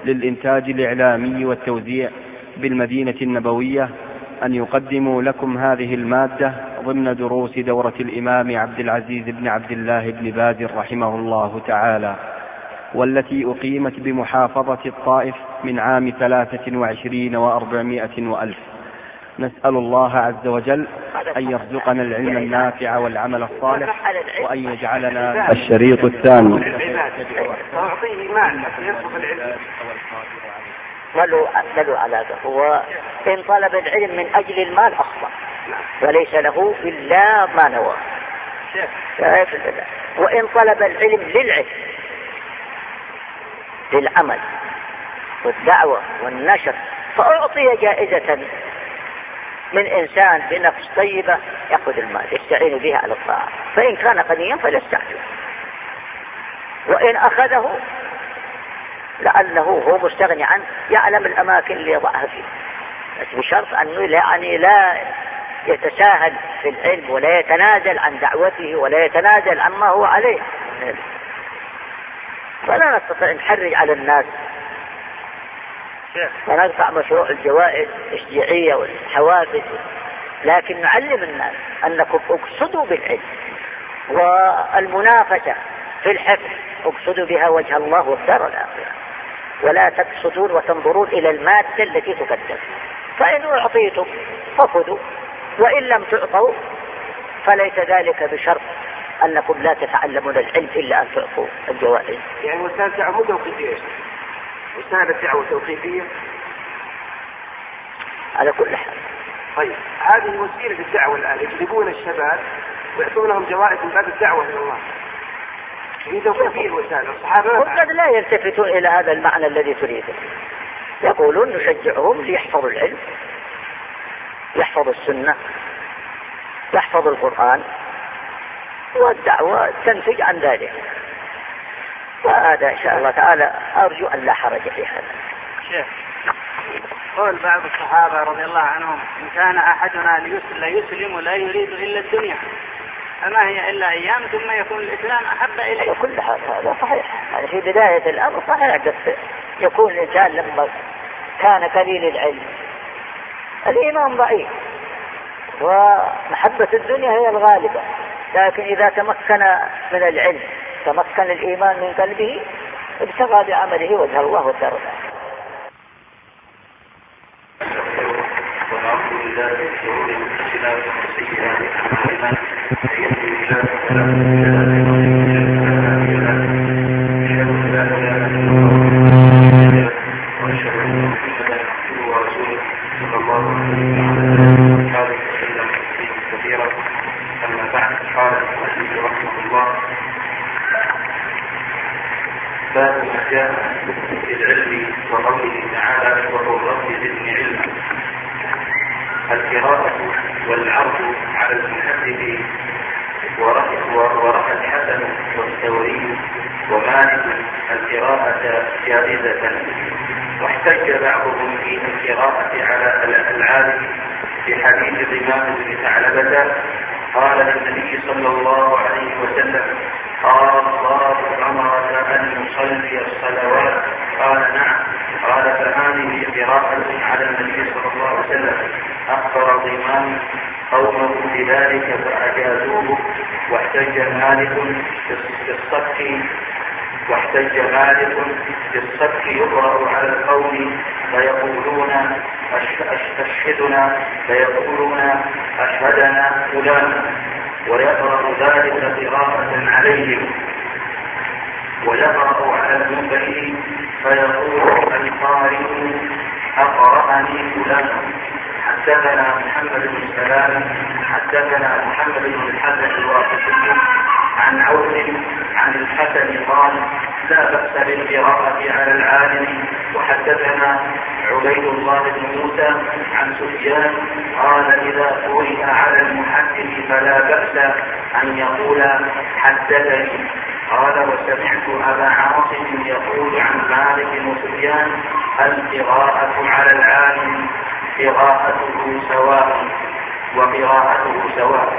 للإنتاج الإعلامي والتوزيع بالمدينة النبوية أن يقدموا لكم هذه المادة ضمن دروس دورة الإمام عبد العزيز بن عبد الله بن باز رحمه الله تعالى، والتي أقيمت بمحافظة الطائف من عام 23 و400 وألف. نسأل الله عز وجل أن يرزقنا العلم النافع والعمل الصالح، وأن يجعلنا الشريط الثاني. ولوا على ذلك، وإن طلب العلم من أجل المال أخطأ، وليس له إلا ما نوى. وإن طلب العلم للعمل والدعوة والنشر فأعطي جائزة من إنسان بنفس طيبة يأخذ المال يستعين بها على الطاعة، فإن كان غنيا فليستعجل، وإن أخذه لأنه هو مستغني عنه يعلم الأماكن اللي يضعها فيه، بس بشرط أنه لا يتساهل في العلم ولا يتنازل عن دعوته ولا يتنازل عما هو عليه. فلا نستطيع نحرج على الناس ونرفع مشروع الجوائز التشجيعية والحوافز، لكن نعلم الناس أنكم اقصدوا بالعلم والمنافسة في الحفظ اقصدوا بها وجه الله والدار الآخرة، ولا تقصدون وتنظرون إلى المادة التي تقدم. فإن أعطيتم فخذوا، وإن لم تعطوا فليس ذلك بشرط أنكم لا تتعلمون العلم إلا أن تعطوا الجوائز. يعني وسائل دعوة توقيفية، وسائل الدعوة توقيفية على كل حال. طيب هذه وسيلة الدعوة الآن، يجلبون الشباب ويعطونهم جوائز من باب الدعوة إلى الله، هي توقيفية الوسائل. الصحابة وقد لا يلتفتون إلى هذا المعنى الذي تريده، يقولون نشجعهم ليحفظوا العلم، يحفظوا السنة، يحفظوا القرآن، والدعوة تنتج عن ذلك. وهذا إن شاء الله تعالى أرجو أن لا حرج في هذا. شيخ، قول بعض الصحابة رضي الله عنهم: إن كان أحدنا ليسلم ولا يريد إلا الدنيا، فما هي إلا أيام ثم يكون الإسلام أحب إليه. كل هذا صحيح، يعني في بداية الأمر صحيح، بس يكون الإنسان لما كان قليل العلم الإيمان ضعيف ومحبة الدنيا هي الغالبة، لكن إذا تمكن من العلم تمكن الإيمان من قلبه ابتغى بعمله وجه الله والدار الآخرة. باب ما جاء في العلم وقوله تعالى: وقل رب زدني علما. القراءة والعرض على المحدث ورأى الحسن والثوري ومالك القراءة جائزة، واحتج بعضهم في القراءة على العالم في حديث ضمام بن ثعلبة قال للنبي صلى الله عليه وسلم: قال الله أمرك أن نصلي الصلوات؟ قال: نعم. قال: فهذه قراءة على النبي صلى الله عليه وسلم. أخبر ضمام قومه بذلك فأجازوه، واحتج مالك بالصك يقرأ على القوم فيقولون أشهدنا، فيقولون أشهدنا فلان، ويقرأ ذلك قراءة عليهم، ويقرأ على المنبر فيقول القارئ أقرأني فلان. حدثنا محمد بن سلام حدثنا محمد بن الحسن الواسطي عن عوف عن الحسن قال: لا بأس بالقراءة على العالم. وحدثنا عبيد الله بن موسى عن سفيان قال: إذا قرئ على المحدث فلا بأس أن يقول حدثني. قال: وسمعت أبا عاصم يقول عن مالك وسفيان: القراءة على العالم قراءته سواء وقراءته سواء.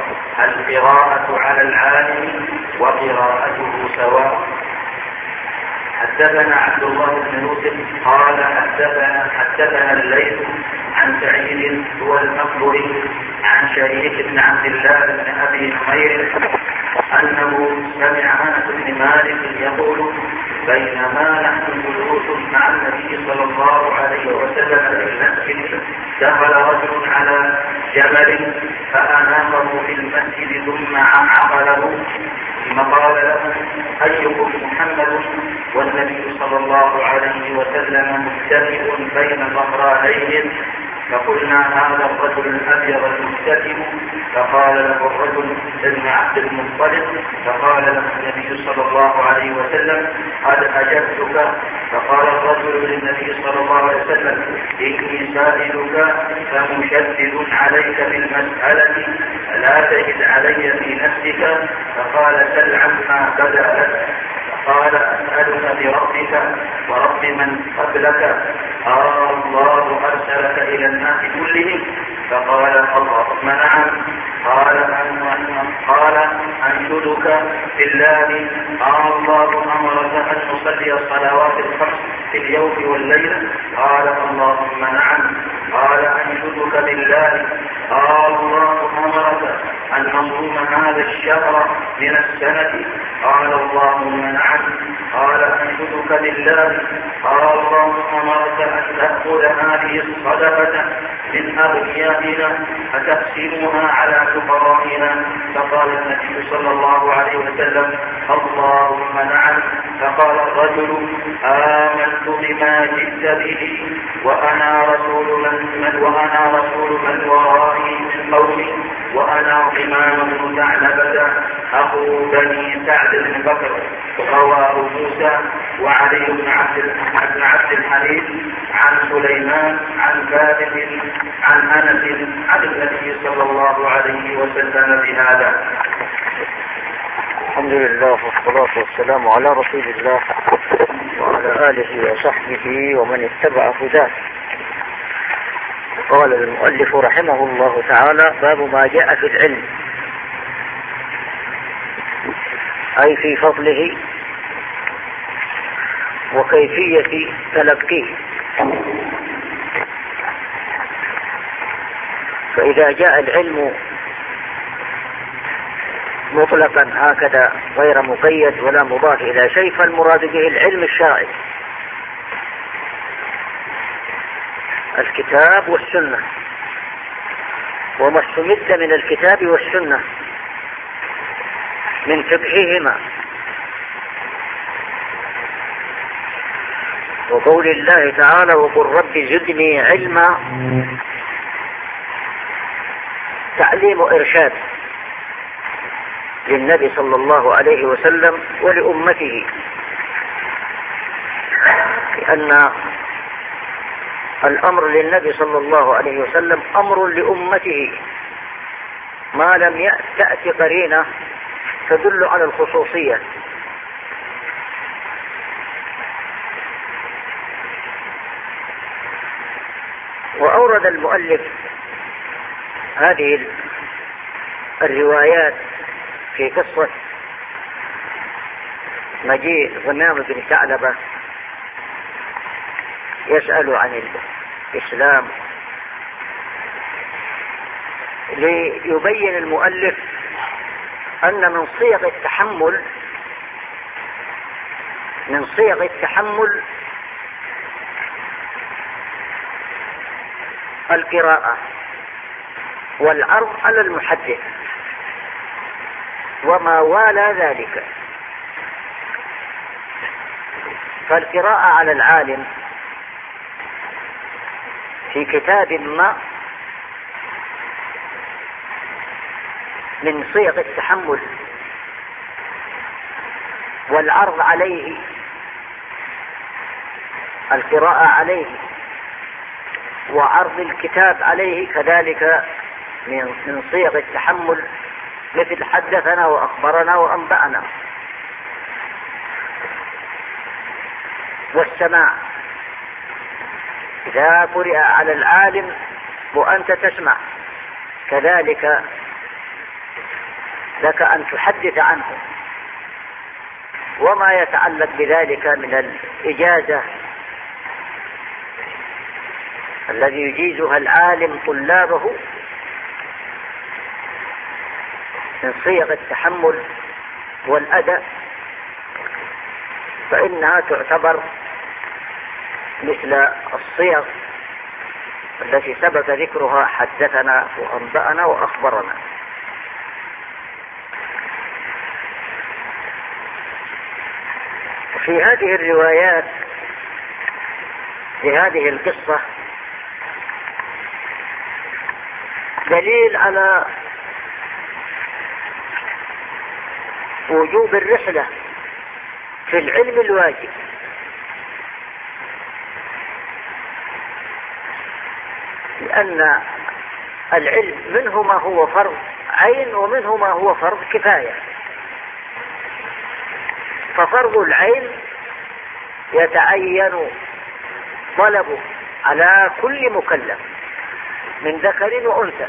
القراءة على العالم وقراءته سواء. حدثنا عبد الله بن يوسف قال حدثنا الليث عن سعيد هو المقبري عن شريك بن عبد الله بن ابي نمير انه سمع انس بن مالك يقول بينما نحن جلوس مع النبي صلى الله عليه وسلم في المسجد دخل رجل على جمل فأناقه في المسجد ثم عقله ثم قال له أيكم محمد والنبي صلى الله عليه وسلم مكتئب بين ظهرانيه فقلنا هذا الرجل الأبيض المكتئب فقال له الرجل ابن عبد المطلب فقال له النبي صلى الله عليه وسلم قد أجبتك فقال الرجل للنبي صلى الله عليه وسلم إني سائلك فمشدد عليك بالمسألة لا تجد علي في نفسك فقال سل عما بدا لك قال أسألك بربك ورب من قبلك الله أرسلك إلى الناس كلهم فقال اللهم نعم قال أنشدك بالله الله أمرك أن نصلي الصلوات الخمس في اليوم والليلة قال اللهم نعم قال أنشدك بالله الله أمرك أن نصوم هذا الشهر من السنة قال اللهم نعم قال أنشدك بالله الله أمرك أن تأخذ هذه الصدقة من أغنيائنا فتقسمها على فقرائنا فقال النبي صلى الله عليه وسلم اللهم نعم فقال الرجل آمنت بما جئت به وأنا رسول من ورائي من قومي وأنا ضمام بن ثعلبة أخو بني سعد بن بكر رواه موسى وعلي بن عبد الحميد عن سليمان عن ثابت عن أنس عن النبي صلى الله عليه وسلم بهذا. الحمد لله والصلاة والسلام على رسول الله وعلى آله وصحبه ومن اتبع هداه. قال المؤلف رحمه الله تعالى باب ما جاء في العلم أي في فضله وكيفية تلقيه. فإذا جاء العلم مطلقا هكذا غير مقيد ولا مضاف إلى شيء فالمراد به العلم الشرعي الكتاب والسنة وما استمد من الكتاب والسنة من فقههما وقول الله تعالى وقل رب زدني علما تعليم إرشاد للنبي صلى الله عليه وسلم ولأمته لأن الأمر للنبي صلى الله عليه وسلم أمر لأمته ما لم تأتي قرينة تدل على الخصوصية. وأورد المؤلف هذه الروايات في قصة مجيء ضمام بن ثعلبة يسأل عن الإسلام ليبين المؤلف أن من صيغ التحمل القراءة والعرض على المحدث وما والى ذلك. فالقراءة على العالم في كتاب ما من صيغ التحمل والعرض عليه القراءة عليه وعرض الكتاب عليه كذلك من صيغ التحمل مثل حدثنا وأخبرنا وأنبأنا. والسماع إذا قرئ على العالم وأنت تسمع كذلك لك أن تحدث عنه وما يتعلق بذلك من الإجازة الذي يجيزها العالم طلابه من صيغ التحمل والأداء، فإنها تعتبر مثل الصيغ التي سبق ذكرها: حدثنا وأنبأنا وأخبرنا. في هذه الروايات لهذه القصة دليل على وجوب الرحلة في العلم الواجب، لأن العلم منه ما هو فرض عين ومنه ما هو فرض كفاية. ففرض العين يتعين طلبه على كل مكلف من ذكر وأنثى،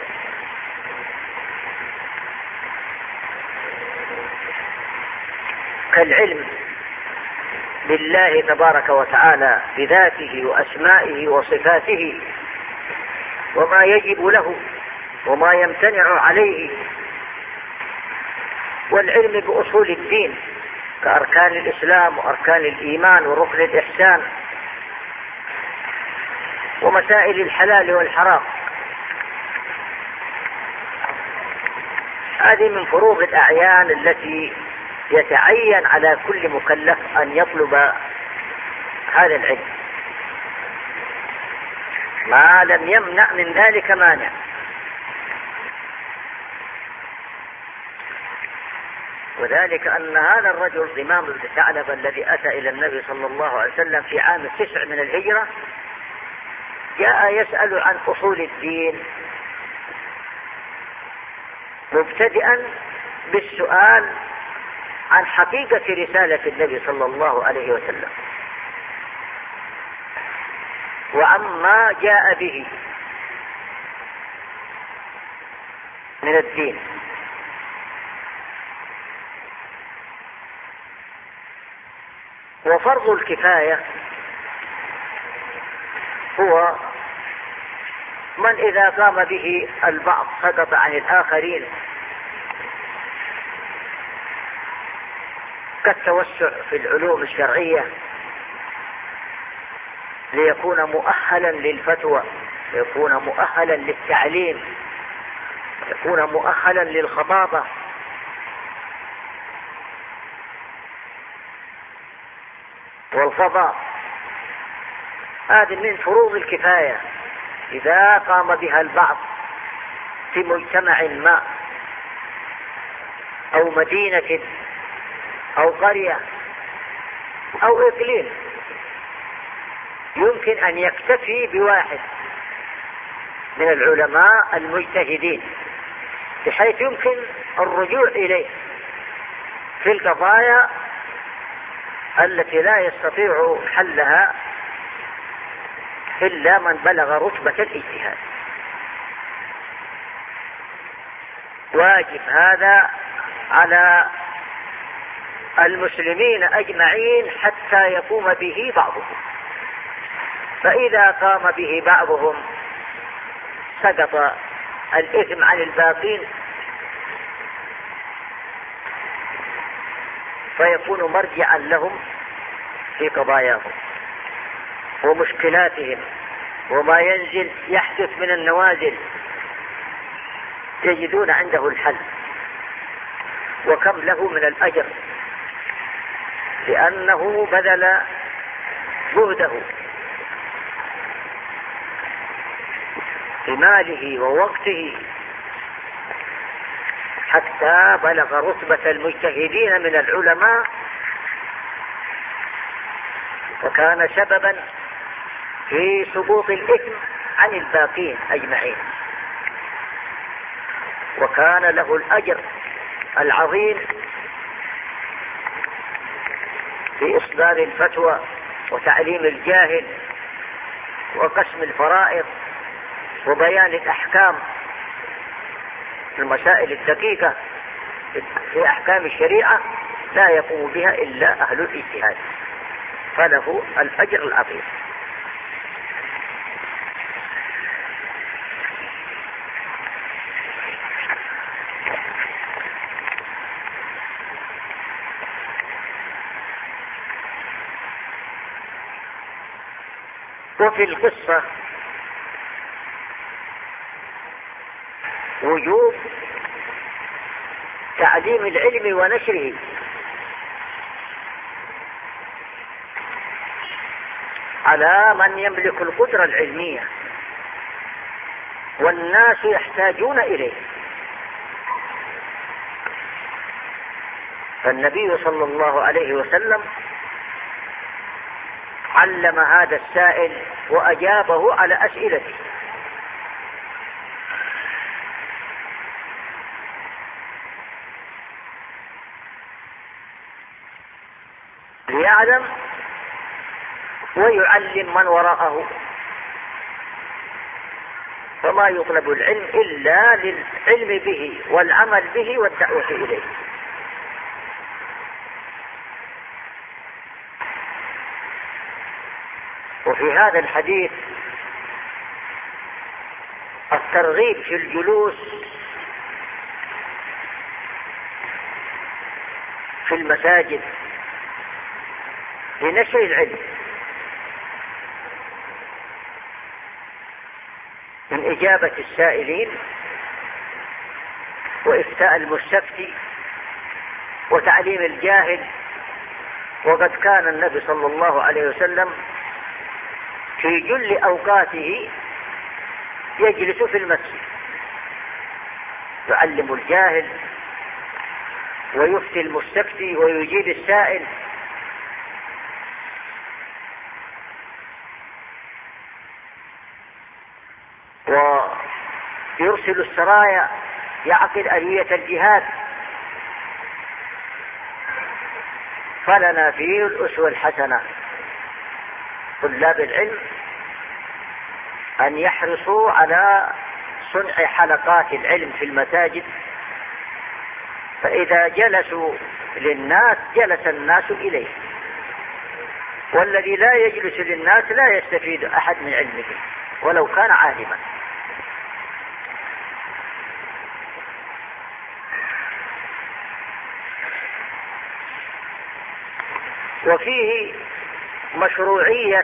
كالعلم بالله تبارك وتعالى بذاته وأسمائه وصفاته وما يجب له وما يمتنع عليه، والعلم بأصول الدين كأركان الإسلام وأركان الإيمان وركن الإحسان ومسائل الحلال والحرام. هذه من فروض الأعيان التي يتعين على كل مكلف أن يطلب هذا العلم ما لم يمنع من ذلك مانع. وذلك أن هذا الرجل ضمام بن ثعلبة الذي أتى إلى النبي صلى الله عليه وسلم في عام 9 من الهجرة جاء يسأل عن أصول الدين، مبتدئا بالسؤال عن حقيقة رسالة النبي صلى الله عليه وسلم وعما جاء به من الدين. وفرض الكفاية هو من إذا قام به البعض سقط عن الآخرين، كالتوسع في العلوم الشرعية ليكون مؤهلا للفتوى، ليكون مؤهلا للتعليم، يكون مؤهلا للخطابة. والقضاء هذه من فروض الكفاية إذا قام بها البعض في مجتمع ما أو مدينة أو قرية أو إقليم، يمكن أن يكتفي بواحد من العلماء المجتهدين بحيث يمكن الرجوع إليه في القضايا التي لا يستطيع حلها إلا من بلغ رتبة الاجتهاد. واجب هذا على المسلمين أجمعين حتى يقوم به بعضهم، فإذا قام به بعضهم سقط الإثم عن الباقين، فيكون مرجعا لهم في قضاياهم ومشكلاتهم، وما ينزل يحدث من النوازل يجدون عنده الحل، وكم له من الأجر لأنه بذل جهده بماله ووقته حتى بلغ رتبة المجتهدين من العلماء، وكان سببا في سقوط الإثم عن الباقين أجمعين، وكان له الأجر العظيم في إصدار الفتوى وتعليم الجاهل وقسم الفرائض وبيان الأحكام، المسائل الدقيقة في أحكام الشريعة لا يقوم بها إلا أهل الاجتهاد، فله الأجر العظيم. وفي القصة وجوب تعليم العلم ونشره، على من يملك القدرة العلمية والناس يحتاجون إليه. فالنبي صلى الله عليه وسلم علم هذا السائل وأجابه على أسئلته، ليعلم ويعلم من وراءه. فما يطلب العلم إلا للعلم به والعمل به والدعوة إليه. وفي هذا الحديث الترغيب في الجلوس في المساجد لنشر العلم، من إجابة السائلين وإفتاء المستفتي وتعليم الجاهل. وقد كان النبي صلى الله عليه وسلم في جل أوقاته يجلس في المسجد يعلم الجاهل ويفتي المستفتي ويجيب السائل. ويرسل السرايا يعقد آلية الجهاد. فلنا فيه الأسوة الحسنة. طلاب العلم أن يحرصوا على صنع حلقات العلم في المساجد، فإذا جلسوا للناس جلس الناس إليه، والذي لا يجلس للناس لا يستفيد أحد من علمه ولو كان عالما. وفيه مشروعية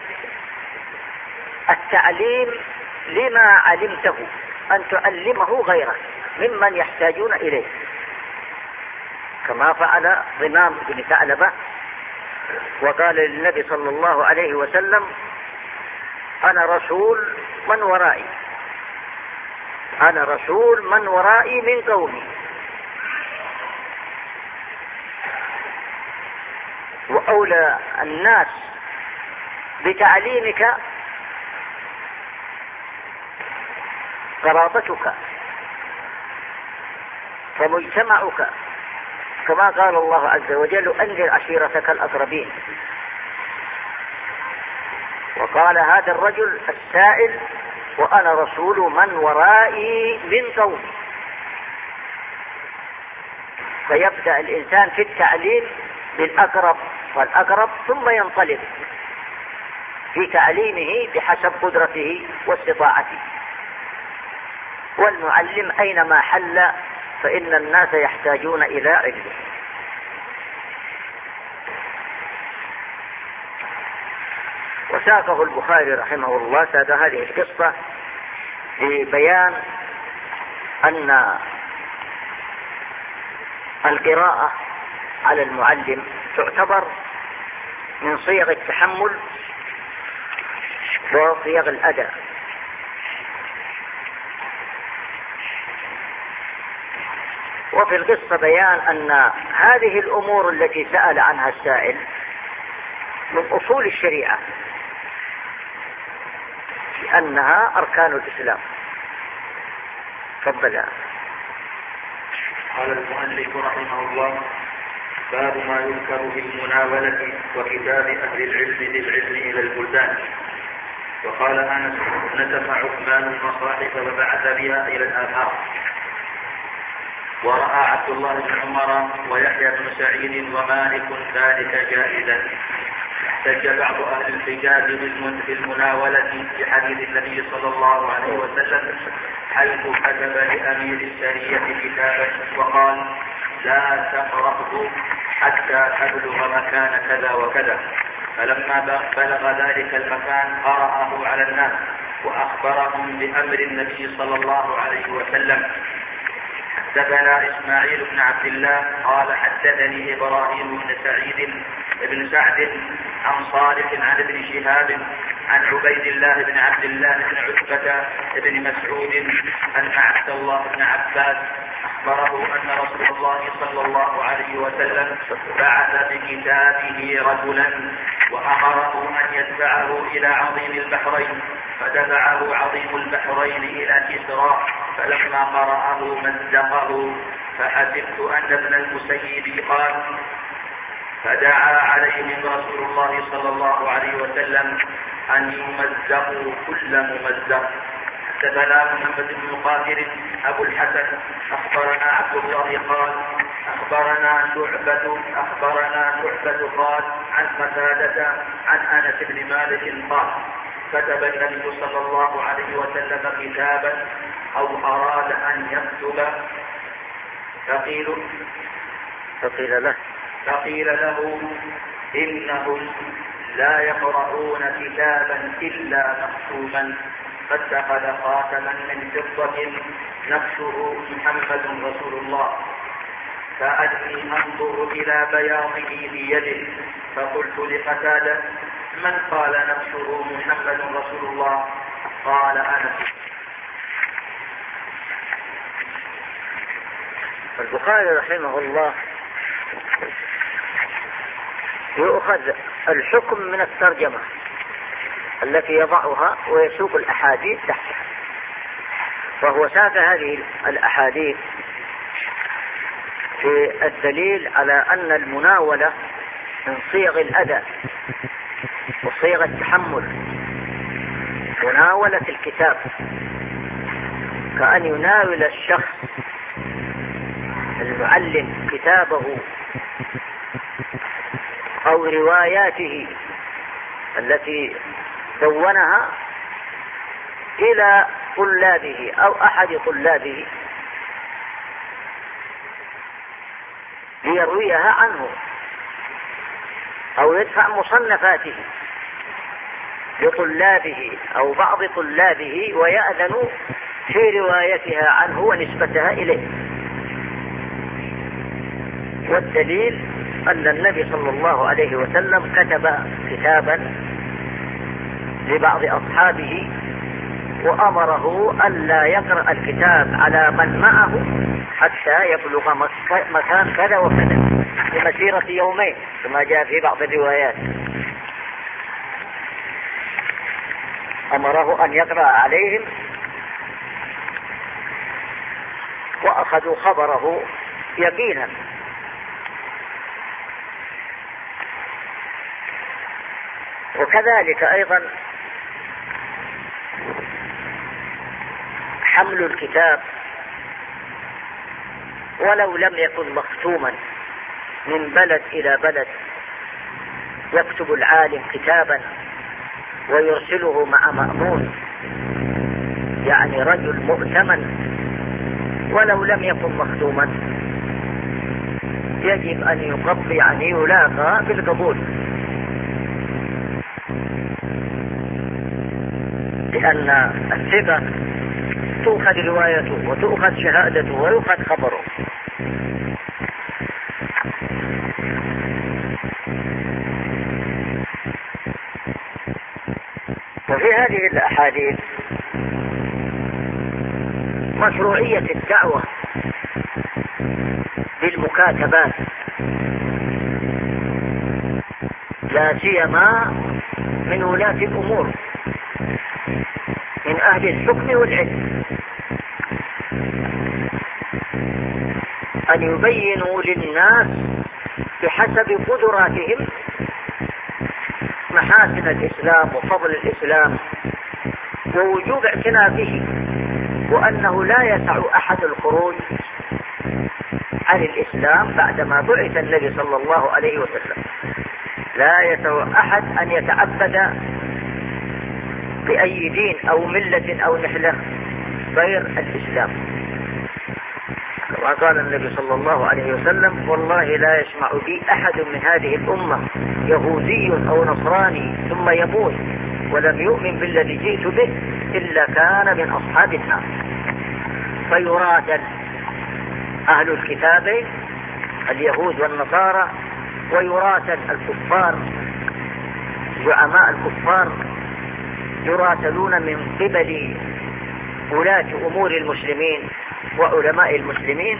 التعليم لما علمته، أن تعلمه غيرك ممن يحتاجون إليه، كما فعل ضمام بن ثعلبة وقال للنبي صلى الله عليه وسلم: أنا رسول من ورائي، أنا رسول من ورائي من قومي. وأولى الناس بتعليمك قرابتك فمجتمعك، كما قال الله عز وجل: أنذر عشيرتك الأقربين. وقال هذا الرجل السائل: وأنا رسول من ورائي من قومي. فيبدأ الإنسان في التعليم بالأقرب والأقرب، ثم ينطلق في تعليمه بحسب قدرته واستطاعته. والمعلم أينما حل فإن الناس يحتاجون إلى علمه. وساقه البخاري رحمه الله ساد هذه القصة لبيان أن القراءة على المعلم تعتبر من صيغ التحمل وصيغ الأداء. وفي القصة بيان أن هذه الأمور التي سأل عنها السائل من أصول الشريعة، لأنها أركان الإسلام. تفضل. قال المؤلف رحمه الله: باب ما يذكر بالمناولة وكتاب أهل العلم للعلم إلى البلدان. وقال أنس: نسف عثمان المصاحف وبعث بها إلى الآفاق. ورأى عبد الله بن عمر ويحيى بن سعيد ومالك ذلك جائزا. احتج بعض أهل الحجاز بالمناولة في حديث النبي صلى الله عليه وسلم حيث كتب لأمير السرية كتابا وقال: لا تقرأه حتى تبلغ مكان كذا وكذا. فلما بلغ ذلك المكان قرأه على الناس وأخبرهم بأمر النبي صلى الله عليه وسلم. حدثنا إسماعيل بن عبد الله قال حدثني إبراهيم بن سعد عن صالح عن ابن شهاب عن عبيد الله بن عبد الله بن عتبة بن مسعود أن عبد الله بن عباس أخبره أن رسول الله صلى الله عليه وسلم بعث بكتابه رجلا وأمره أن يدفعه إلى عظيم البحرين، فدفعه عظيم البحرين إلى كسرى، فلما قرأه مزقه، فحسبت أن ابن المسيب قال: فدعا عليهم رسول الله صلى الله عليه وسلم أن يمزقوا كل ممزق. حدثنا محمد بن مقاتل أبو الحسن أخبرنا عبد الله قال أخبرنا شعبة قال عن قتادة عن أنس بن مالك قال: كتب النبي صلى الله عليه وسلم كتابا أو أراد أن يكتب فقيل له إنهم لا يقرؤون كتابا إلا مختوما، فاتخذ خاتما من فضة نقشه محمد رسول الله، كأني أنظر إلى بياضه بيده، فقلت لقتادة: من قال نقشه محمد رسول الله؟ قال: أنس. البخاري رحمه الله يؤخذ الحكم من الترجمة التي يضعها ويسوق الأحاديث تحتها، وهو ساق هذه الأحاديث في الدليل على أن المناولة من صيغ الأداء وصيغ التحمل. مناولة الكتاب كأن يناول الشخص المعلم كتابه أو رواياته التي دونها إلى طلابه أو أحد طلابه ليرويها عنه، أو يدفع مصنفاته لطلابه أو بعض طلابه ويأذن في روايتها عنه ونسبتها إليه. والدليل أن النبي صلى الله عليه وسلم كتب كتابا لبعض أصحابه وأمره ألا يقرأ الكتاب على من معه حتى يبلغ مكان كذا وكذا بمسيرة يومين كما جاء في بعض الروايات. أمره أن يقرأ عليهم وأخذوا خبره يقينا. وكذلك أيضا حمل الكتاب ولو لم يكن مختوما من بلد إلى بلد، يكتب العالم كتابا ويرسله مع مأمون، يعني رجل مؤتمن ولو لم يكن مختوما، يجب أن يقضي يعني يلاقى بالقبول، لأن الثقة تؤخذ روايته وتؤخذ شهادته ويؤخذ خبره. وفي هذه الأحاديث مشروعية الدعوة بالمكاتبات، لا سيما من ولاة الأمور من أهل الحكم والعلم، أن يبينوا للناس بحسب قدراتهم محاسن الإسلام وفضل الإسلام ووجوب اعتنافه، وأنه لا يسع أحد الخروج عن الإسلام بعدما بعث النبي صلى الله عليه وسلم. لا يسع أحد أن يتعبد بأي دين أو ملة أو نحلة غير الإسلام. وقال النبي صلى الله عليه وسلم: والله لا يسمع بي أحد من هذه الأمة يهودي أو نصراني ثم يموت ولم يؤمن بالذي جئت به إلا كان من أصحاب النار. فيراد أهل الكتاب اليهود والنصارى، ويراسل الكفار زعماء الكفار، يراسلون من قبل ولاة أمور المسلمين وعلماء المسلمين،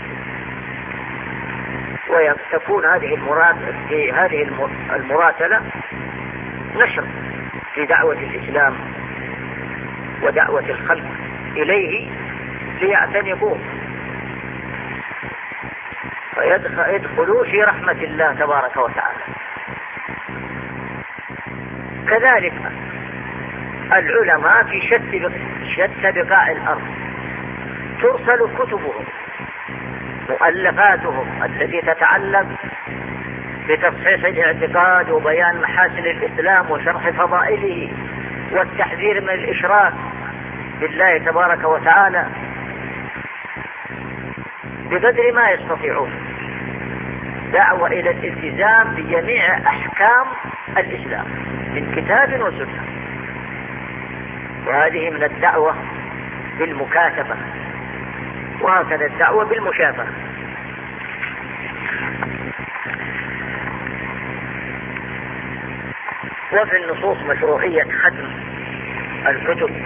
وتكون هذه المراسلة نشر في دعوة الإسلام ودعوة الخلق إليه ليعتنقوه فيدخلوا في رحمة الله تبارك وتعالى. كذلك العلماء في شتى بقاع الأرض ترسل كتبهم مؤلفاتهم التي تتعلق بتصحيح الاعتقاد وبيان محاسن الإسلام وشرح فضائله والتحذير من الإشراك بالله تبارك وتعالى بقدر ما يستطيعون، دعوة إلى الالتزام بجميع أحكام الإسلام من كتاب وسنة. وهذه من الدعوة بالمكاتبة، وهكذا الدعوة بالمشافهة. وفي النصوص مشروعية ختم الكتب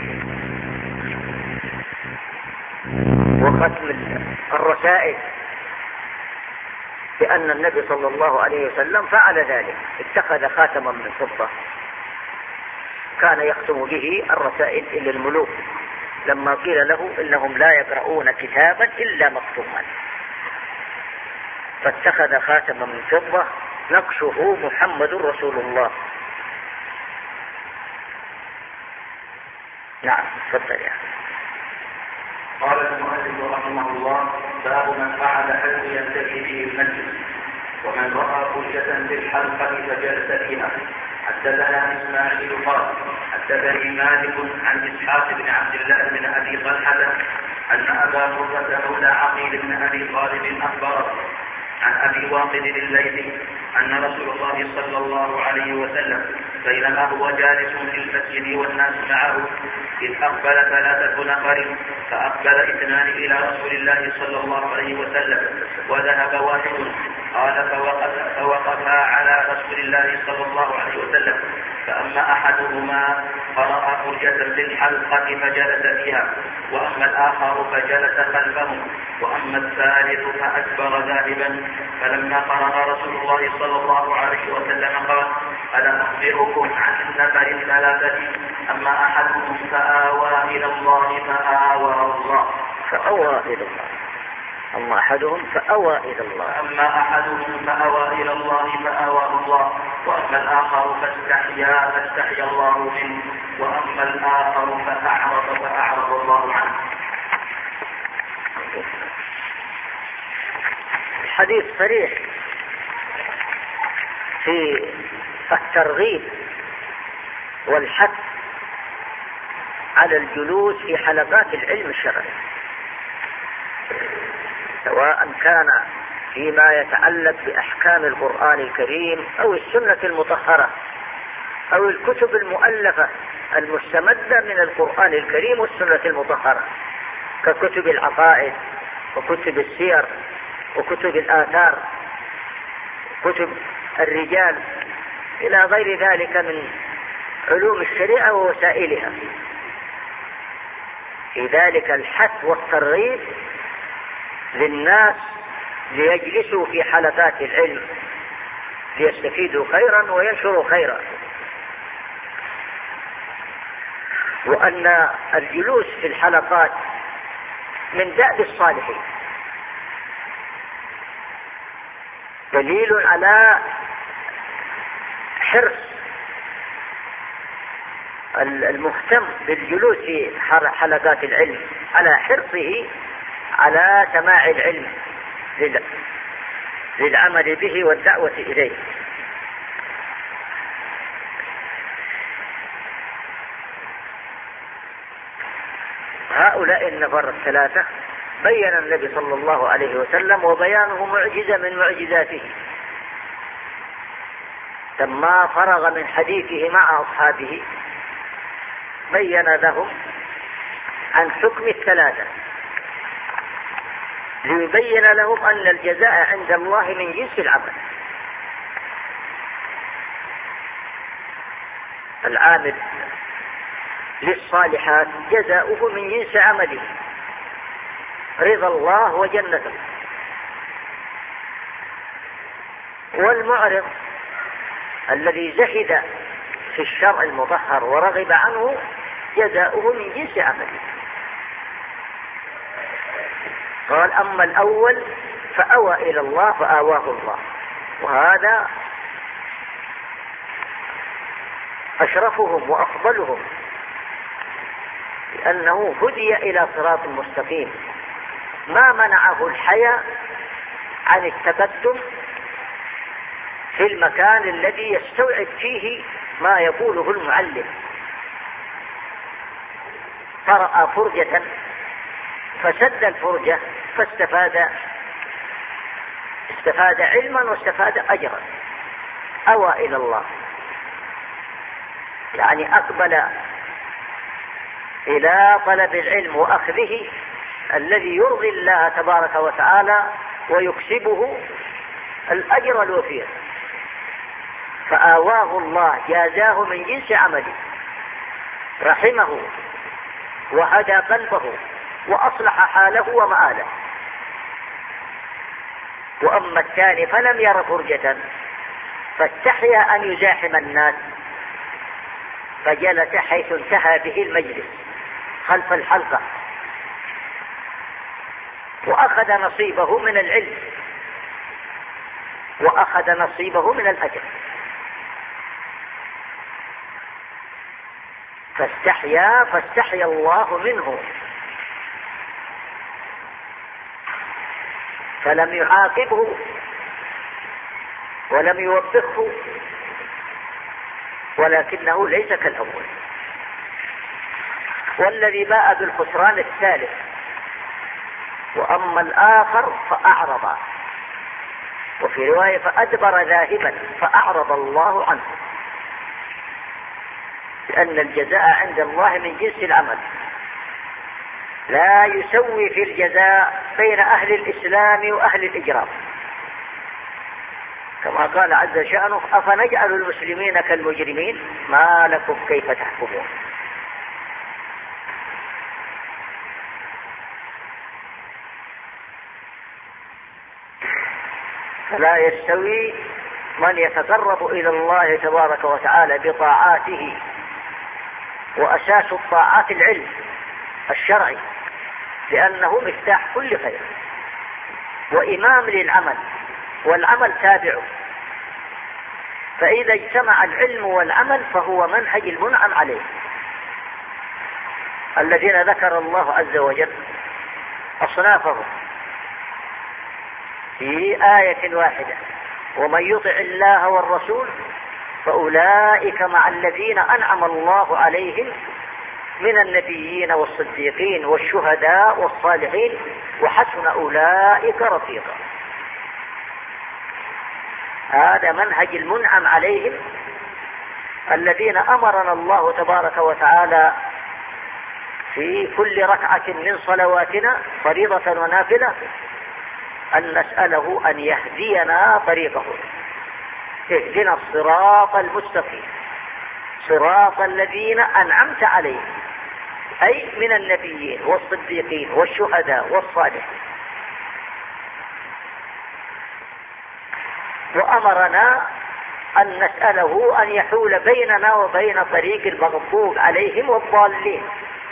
وختم الرسائل، لأن النبي صلى الله عليه وسلم فعل ذلك، اتخذ خاتما من فضة كان يختم به الرسائل إلى الملوك لما قيل له إنهم لا يقرؤون كتابا إلا مختوما، فاتخذ خاتما من فضة نقشه محمد رسول الله. نعم، تفضل يا قال المؤلف رحمه الله: باب من فعل حلم ينتهي به المجلس، ومن رأى فرجة في الحلقة فجلس فيها. حدثنا إسماعيل قال: حدثني مالك عن إسحاق بن عبد الله بن أبي طلحة أن أبا مرة مولى عقيل بن أبي طالب أخبره عن أبي واقد الليثي أن رسول الله صلى الله عليه وسلم بينما هو جالس في المسجد والناس معه إذ أقبل 3 نفر، فأقبل 2 إلى رسول الله صلى الله عليه وسلم وذهب واحد. قال: فوقفا على رسول الله صلى الله عليه وسلم، فأما أحدهما قرأ فرجة في الحلقة فجلس فيها، وأما الآخر فجلس خلفهم، وأما الثالث فأكبر ذاهبا. فلما قرأ رسول الله صلى الله عليه وسلم قال: ألا أخبركم عن النفر الثلاثة؟ أما أحدهم فآوى إلى الله فآواه الله. فأوى إلى الله. أما أحدهم فأوى إلى الله. أما أحدهم فأوى إلى الله فآواه الله. وأما الآخر فاستحيا الله منه. وأما الآخر فأعرض الله عنه. الحديث صريح في الترغيب والحث على الجلوس في حلقات العلم الشرعي، سواء كان فيما يتعلق بأحكام القرآن الكريم أو السنة المطهرة أو الكتب المؤلفة المستمدة من القرآن الكريم والسنة المطهرة، ككتب العقائد وكتب السير وكتب الآثار وكتب الرجال إلى غير ذلك من علوم الشريعة ووسائلها. في ذلك الحث والترغيب للناس ليجلسوا في حلقات العلم ليستفيدوا خيرا وينشروا خيرا، وأن الجلوس في الحلقات من دأب الصالحين، دليل على حرص المهتم بالجلوس في حلقات العلم، على حرصه على سماع العلم للعمل به والدعوة إليه. هؤلاء النفر الثلاثة بين النبي صلى الله عليه وسلم، وبيانه معجزة من معجزاته. لما فرغ من حديثه مع أصحابه بين لهم عن حكم الثلاثة، ليبين لهم أن الجزاء عند الله من جنس العمل. العامل للصالحات جزاؤه من جنس عمله، رضا الله وجنته. والمعرض الذي زهد في الشرع المطهر ورغب عنه جزاؤه من جنس عمله. قال: أما الأول فأوى إلى الله فآواه الله، وهذا أشرفهم وأفضلهم، لأنه هدي إلى صراط مستقيم، ما منعه الحياء عن التقدم في المكان الذي يستوعب فيه ما يقوله المعلم. فرأى فرجة فسد الفرجة فاستفاد علما واستفاد أجرا. أوى إلى الله يعني أقبل إلى طلب العلم وأخذه الذي يرضي الله تبارك وتعالى ويكسبه الأجر الوفير. فآواه الله، جازاه من جنس عمله، رحمه وهدى قلبه وأصلح حاله ومآله. وأما الثاني فلم ير فرجة فاستحيا أن يزاحم الناس، فجلس حيث انتهى به المجلس خلف الحلقة، وأخذ نصيبه من العلم وأخذ نصيبه من الأجر. فاستحيا الله منه، فلم يعاقبه ولم يوبخه، ولكنه ليس كالأول. والذي باء بالخسران الثالث. وأما الآخر فأعرض، وفي رواية فأدبر ذاهبا فأعرض الله عنه، لأن الجزاء عند الله من جنس العمل، لا يسوي في الجزاء بين أهل الإسلام وأهل الإجرام، كما قال عز شأنه: أفنجعل المسلمين كالمجرمين ما لكم كيف تحكمون. فلا يستوي من يتقرب إلى الله تبارك وتعالى بطاعاته، وأساس الطاعات العلم الشرعي، لأنه مفتاح كل خير وإمام للعمل، والعمل تابعه. فإذا اجتمع العلم والعمل فهو منهج المنعم عليه، الذين ذكر الله عز وجل أصنافهم في آية واحدة: ومن يطع الله والرسول فأولئك مع الذين أنعم الله عليهم من النبيين والصديقين والشهداء والصالحين وحسن أولئك رفيقا. هذا منهج المنعم عليهم، الذين أمرنا الله تبارك وتعالى في كل ركعة من صلواتنا فريضة ونافلة أن نسأله أن يهدينا طريقه. اهدنا الصراط المستقيم صراط الذين أنعمت عليهم، أي من النبيين والصديقين والشهداء والصالحين. وأمرنا أن نسأله أن يحول بيننا وبين طريق المغضوب عليهم والضالين.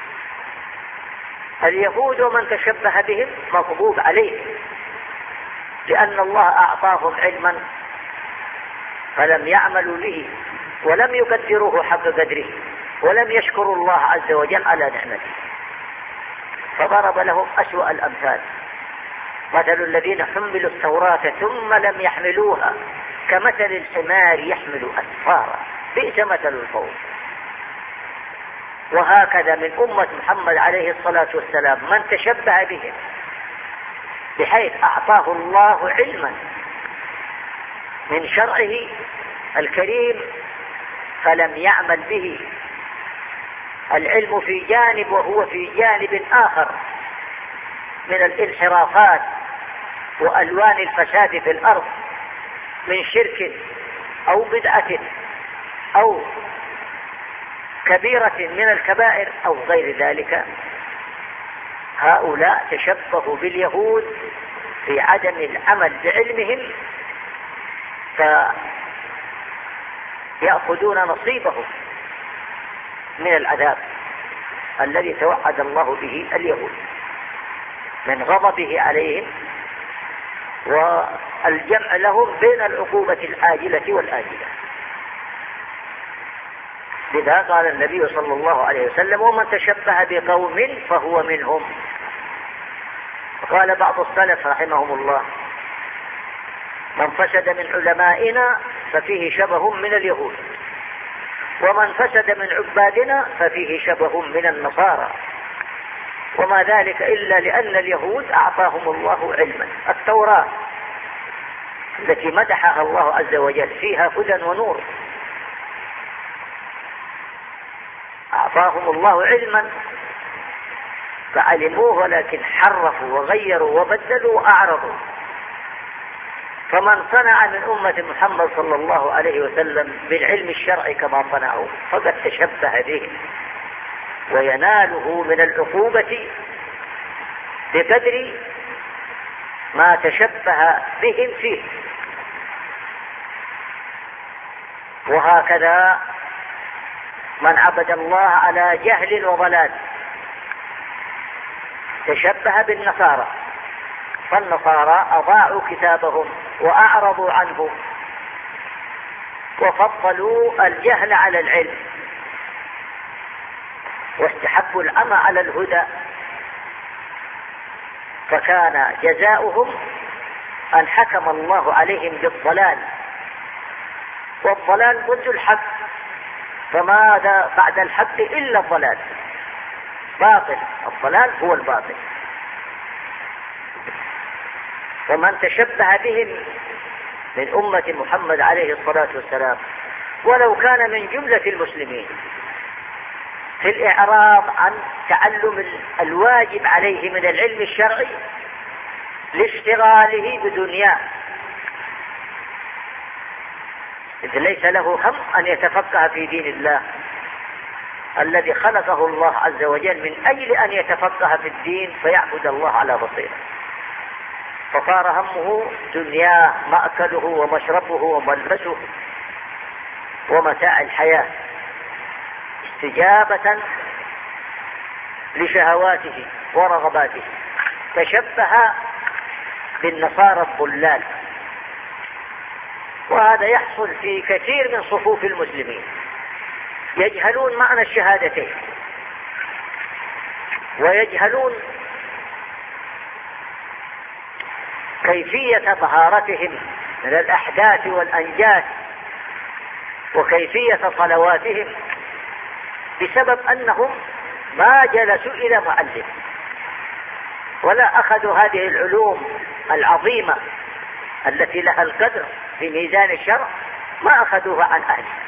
اليهود ومن تشبه بهم مغضوب عليهم، لأن الله أعطاهم علما فلم يعملوا به ولم يقدروه حق قدره ولم يشكروا الله عز وجل على نعمته، فضرب لهم أسوأ الأمثال. مثل الذين حملوا التوراة ثم لم يحملوها كمثل الحمار يحمل أسفارا بئس مثل القوم. وهكذا من أمة محمد عليه الصلاة والسلام من تشبه بهم بحيث أعطاه الله علما من شرعه الكريم فلم يعمل به، العلم في جانب وهو في جانب آخر من الانحرافات وألوان الفساد في الأرض من شرك أو بدعة أو كبيرة من الكبائر أو غير ذلك. هؤلاء تشبهوا باليهود في عدم العمل بعلمهم فيأخذون نصيبهم من العذاب الذي توعد الله به اليهود من غضبه عليهم والجمع لهم بين العقوبة العاجلة والآجلة. لذا قال النبي صلى الله عليه وسلم: ومن تشبه بقوم فهو منهم. قال بعض السلف رحمهم الله: من فسد من علمائنا ففيه شبه من اليهود، ومن فسد من عبادنا ففيه شبه من النصارى، وما ذلك إلا لأن اليهود أعطاهم الله علما. التوراة التي مدحها الله عز وجل فيها هدى ونور، أعطاهم الله علما فعلموه ولكن حرفوا وغيروا وبدلوا وأعرضوا. فمن صنع من أمة محمد صلى الله عليه وسلم بالعلم الشرعي كما صنعوا فقد تشبه به، ويناله من العقوبة بقدر ما تشبه بهم فيه. وهكذا من عبد الله على جهل وضلال تشبه بالنصارى، فالنصارى أضاعوا كتابهم وأعرضوا عنه وفضلوا الجهل على العلم واستحبوا العمى على الهدى، فكان جزاؤهم أن حكم الله عليهم بالضلال، والضلال ضد الحق، فماذا بعد الحق إلا الضلال، باطل، الضلال هو الباطل. ومن تشبه بهم من أمة محمد عليه الصلاة والسلام ولو كان من جملة المسلمين في الإعراض عن تعلم الواجب عليه من العلم الشرعي لاشتغاله بدنياه، إذ ليس له هم أن يتفقه في دين الله الذي خلقه الله عز وجل من أجل أن يتفقه في الدين فيعبد الله على بصيرة، فصار همه دنياه مأكله ومشربه وملبسه ومتاع الحياة استجابة لشهواته ورغباته. تشبه بالنصارى الضلال، وهذا يحصل في كثير من صفوف المسلمين، يجهلون معنى الشهادتين ويجهلون كيفية طهارتهم من الأحداث والأنجاس وكيفية صلواتهم بسبب أنهم ما جلسوا إلى معلم ولا أخذوا هذه العلوم العظيمة التي لها القدر في ميزان الشرع، ما أخذوها عن أهلها،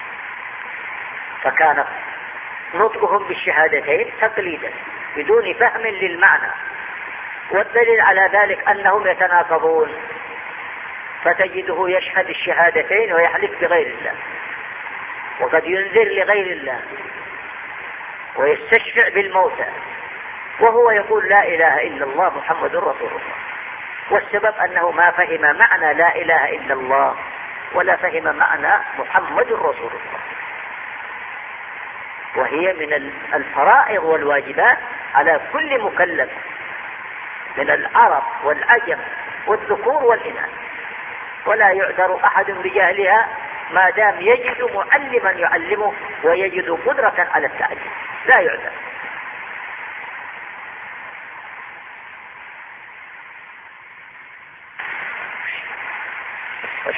فكان نطقهم بالشهادتين تقليدا بدون فهم للمعنى. والدليل على ذلك أنهم يتناقضون، فتجده يشهد الشهادتين ويحلف بغير الله، وقد ينذر لغير الله ويستشفع بالموتى وهو يقول لا إله إلا الله محمد رسول الله، والسبب أنه ما فهم معنى لا إله إلا الله ولا فهم معنى محمد رسول الله، وهي من الفرائض والواجبات على كل مكلف من العرب والعجم والذكور والإناث، ولا يعذر أحد بجهلها ما دام يجد معلما يعلمه ويجد قدرة على التعليم، لا يعذر.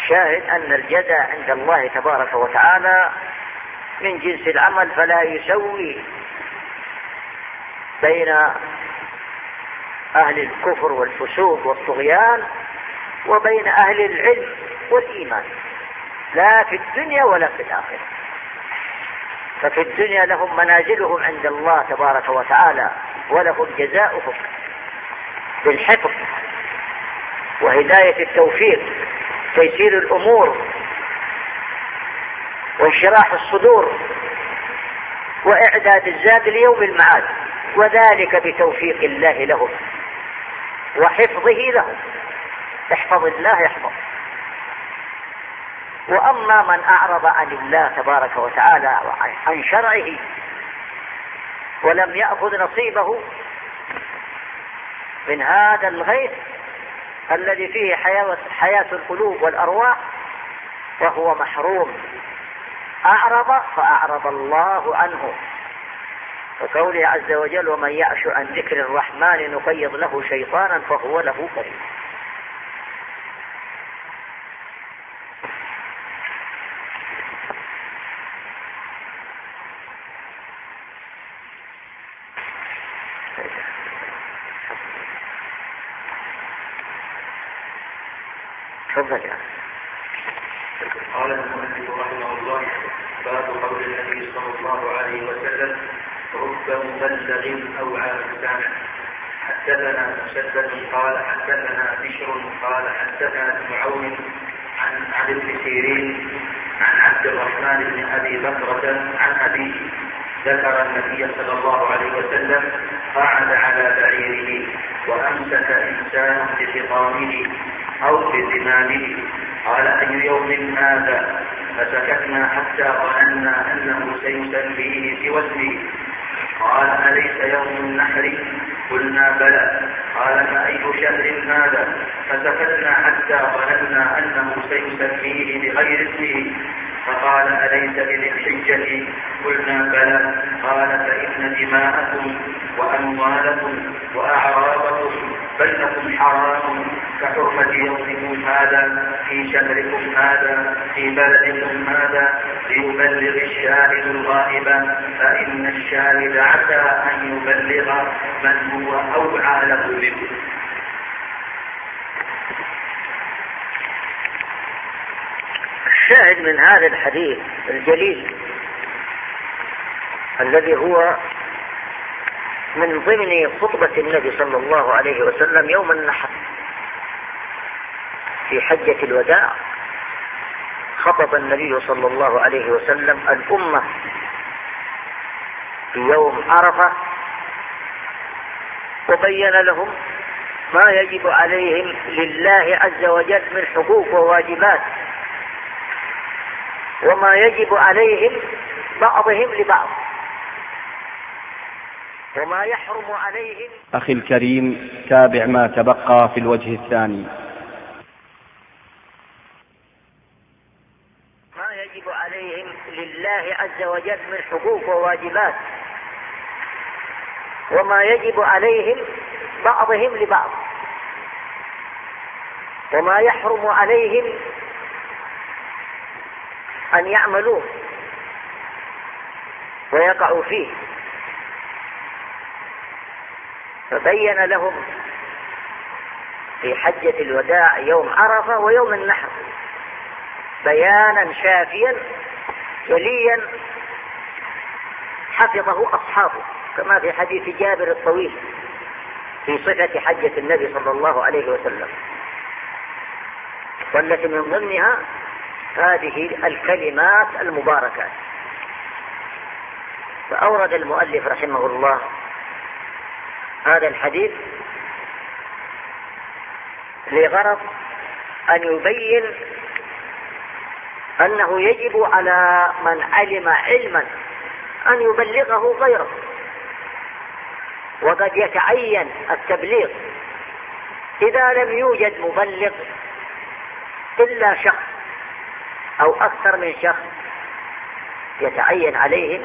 الشاهد أن الجزاء عند الله تبارك وتعالى من جنس العمل، فلا يسوي بين أهل الكفر والفسوق والطغيان وبين أهل العلم والإيمان، لا في الدنيا ولا في الآخرة. ففي الدنيا لهم منازلهم عند الله تبارك وتعالى، ولهم جزاؤهم بالحفظ وهداية التوفيق، تيسير الأمور وانشراح الصدور وإعداد الزاد ليوم المعاد، وذلك بتوفيق الله لهم وحفظه لهم. احفظ الله يحفظ. وأما من أعرض عن الله تبارك وتعالى وعن شرعه ولم يأخذ نصيبه من هذا الغيث الذي فيه حياة القلوب والأرواح، فهو محروم. أعرض فأعرض الله عنه، وقوله عز وجل: ومن يعش عن ذكر الرحمن نقيض له شيطانا فهو له قريب. تفضل يا قال المؤلف رحمه الله: باب قول النبي صلى الله عليه وسلم: رب مبلغ اوعى لسانه. حدثنا مسدد قال حدثنا بشر قال حدثنا ابن عون عن ابن سيرين عن عبد الرحمن بن ابي بكرة عن ابيه ذكر النبي صلى الله عليه وسلم قعد على بعيره وامسك انسان بخطامه او بزمامه، قال: اي يوم هذا؟ فسكتنا حتى ظننا انه سيسميه بوزنه. قال: اليس يوم النحر؟ قلنا: بلى. قال: فاي شهر هذا؟ فسكتنا حتى ظننا انه سيسميه بغير اسمه. فقال: اليس بذي الحجة؟ قلنا: بلى. قال: فان دماءكم واموالكم واعراضكم بينكم حرام كحرمة يومكم هذا في شهركم هذا في بلدكم هذا، ليبلغ الشاهد الغائب، فإن الشاهد عسى أن يبلغ من هو أوعى له منه. الشاهد من هذا الحديث الجليل الذي هو من ضمن خطبة النبي صلى الله عليه وسلم يوم النحر في حجة الوداع، خطب النبي صلى الله عليه وسلم الأمة في يوم عرفة، وبين لهم ما يجب عليهم لله عز وجل من حقوق وواجبات، وما يجب عليهم بعضهم لبعض، وما يحرم عليهم. أخي الكريم، تابع ما تبقى في الوجه الثاني. ما يجب عليهم لله عز وجل من حقوق وواجبات، وما يجب عليهم بعضهم لبعض، وما يحرم عليهم أن يعملوه ويقعوا فيه. فبين لهم في حجة الوداع يوم عرفة ويوم النحر بيانا شافيا جليا حفظه أصحابه، كما في حديث جابر الطويل في صفة حجة النبي صلى الله عليه وسلم، والتي من ضمنها هذه الكلمات المباركات. فأورد المؤلف رحمه الله هذا الحديث لغرض أن يبين أنه يجب على من علم علما أن يبلغه غيره، وقد يتعين التبليغ إذا لم يوجد مبلغ إلا شخص أو أكثر من شخص، يتعين عليهم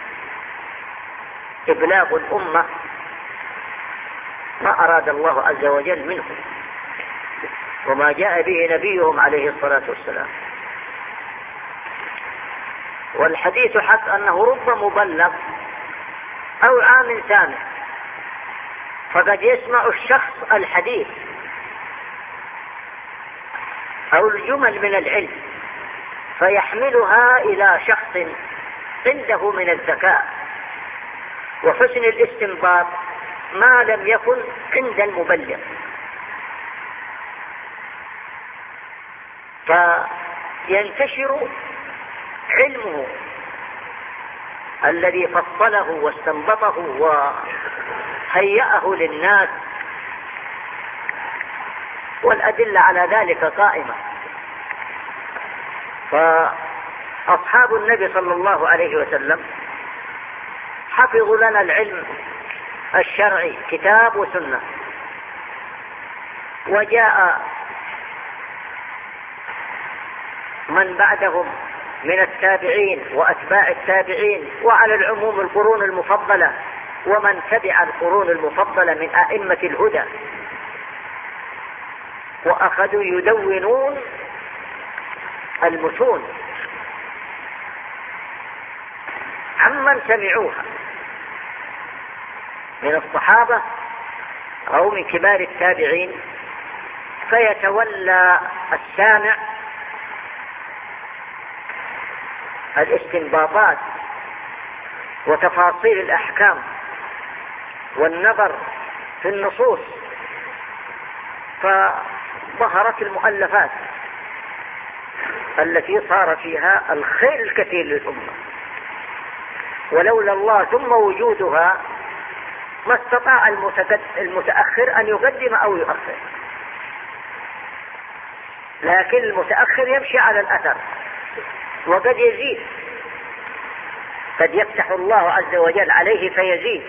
إبلاغ الأمة ما أراد الله عز وجل منهم. وما جاء به نبيهم عليه الصلاة والسلام. والحديث حق أنه رب مبلغ أو عام سامع، فقد يسمع الشخص الحديث أو الجمل من العلم فيحملها إلى شخص عنده من الذكاء وحسن الاستنباط ما لم يكن عند المبلغ، فينتشر علمه الذي فصله واستنبطه وهيأه للناس، والأدلة على ذلك قائمة. فأصحاب النبي صلى الله عليه وسلم حفظوا لنا العلم الشرعي كتاب وسنة، وجاء من بعدهم من التابعين وأتباع التابعين، وعلى العموم القرون المفضلة ومن تبع القرون المفضلة من أئمة الهدى، وأخذوا يدونون المتون عمن سمعوها من الصحابة أو من كبار التابعين، فيتولى السامع الاستنباطات وتفاصيل الأحكام والنظر في النصوص، فظهرت المؤلفات التي صار فيها الخير الكثير للأمة، ولولا الله ثم وجودها ما استطاع المتأخر أن يقدم أو يؤخر، لكن المتأخر يمشي على الأثر وقد يزيد، قد يفتح الله عز وجل عليه فيزيد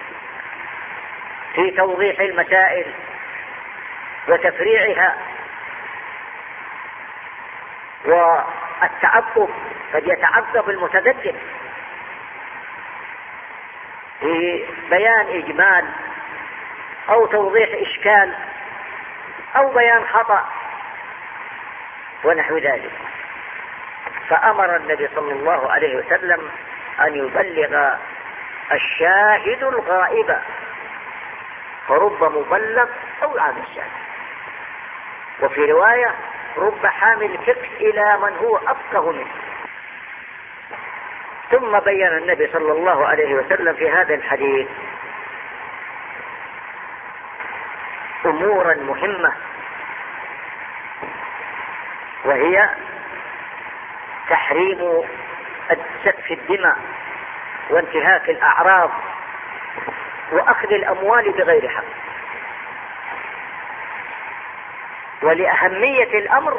في توضيح المسائل وتفريعها والتعقب، قد يتعقب المتقدم في بيان إجمال أو توضيح إشكال أو بيان خطأ ونحو ذلك. فأمر النبي صلى الله عليه وسلم أن يبلغ الشاهد الغائب، فرب مبلغ أو عام الشاهد، وفي رواية رب حامل فقه إلى من هو أفقه منه. ثم بين النبي صلى الله عليه وسلم في هذا الحديث أمورا مهمة، وهي تحريم سفك الدماء وانتهاك الأعراض وأخذ الأموال بغير حق. ولأهمية الأمر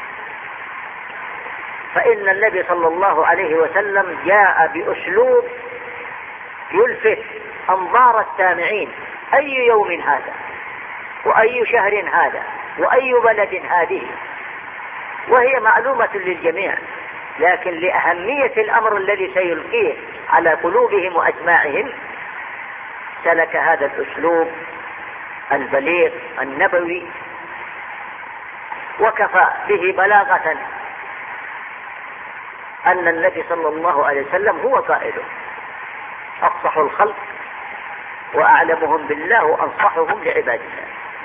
فإن النبي صلى الله عليه وسلم جاء بأسلوب يلفت أنظار السامعين، أي يوم هذا وأي شهر هذا وأي بلد هذه، وهي معلومة للجميع، لكن لأهمية الأمر الذي سيلقيه على قلوبهم وأسماعهم سلك هذا الأسلوب البليغ النبوي، وكفى به بلاغة أن النبي صلى الله عليه وسلم هو قائله: أفصح الخلق وأعلمهم بالله وأنصحهم لعباد الله.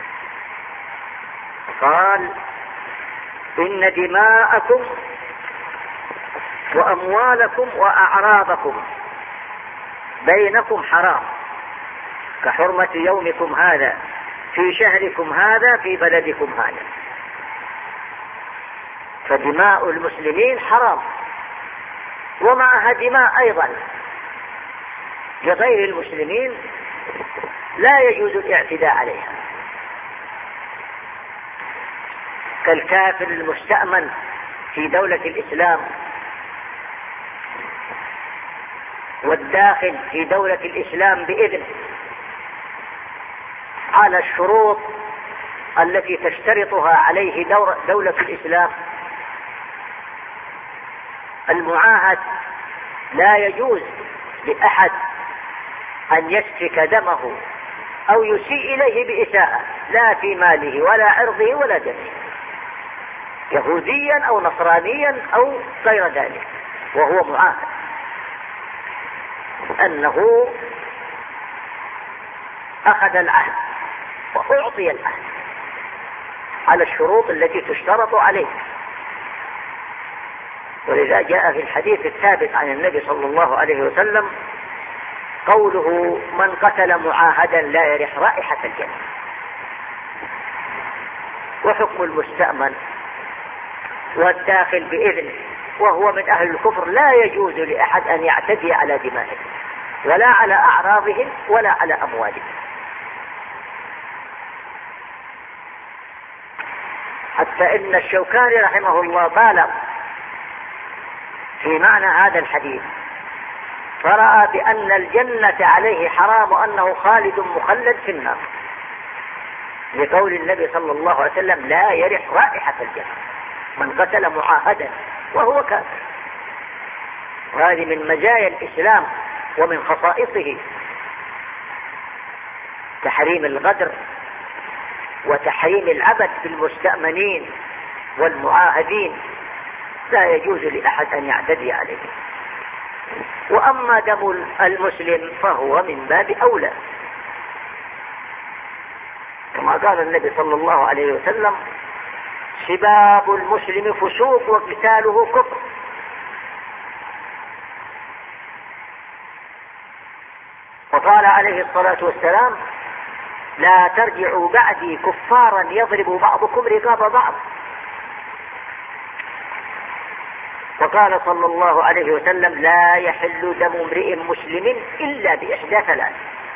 قال: إن دماءكم وأموالكم وأعراضكم بينكم حرام كحرمة يومكم هذا في شهركم هذا في بلدكم هذا. فدماء المسلمين حرام، ومعها دماء أيضا لغير المسلمين لا يجوز الاعتداء عليها، كالكافر المستأمن في دولة الإسلام والداخل في دولة الإسلام بإذنه على الشروط التي تشترطها عليه دولة الإسلام. المعاهد لا يجوز لأحد أن يسفك دمه أو يسيء إليه بإساءة، لا في ماله ولا عرضه ولا دمه. يهوديا أو نصرانيا أو غير ذلك، وهو معاهد أنه أخذ العهد وأعطي العهد على الشروط التي تشترط عليه. ولذا جاء في الحديث الثابت عن النبي صلى الله عليه وسلم قوله: من قتل معاهدا لا يرح رائحة الجنة. وحكم المستأمن والداخل بإذنه وهو من أهل الكفر لا يجوز لأحد أن يعتدي على دمائهم ولا على أعراضهم ولا على أموالهم. حتى إن الشوكاني رحمه الله بالغ في معنى هذا الحديث، فرأى بأن الجنة عليه حرام وأنه خالد مخلد في النار، لقول النبي صلى الله عليه وسلم: لا يرح رائحة الجنة من قتل معاهدا وهو كافر. وهذه من مزايا الإسلام ومن خصائصه تحريم الغدر وتحريم العبث بالمستأمنين والمعاهدين، لا يجوز لأحد أن يعتدي عليه. وأما دم المسلم فهو من باب أولى، كما قال النبي صلى الله عليه وسلم: سباب المسلم فسوق وقتاله كفر. وقال عليه الصلاة والسلام: لا ترجعوا بعدي كفارا يضرب بعضكم رقاب بعض. وقال صلى الله عليه وسلم: لا يحل دم امرئ مسلم إلا بإحدى ثلاث: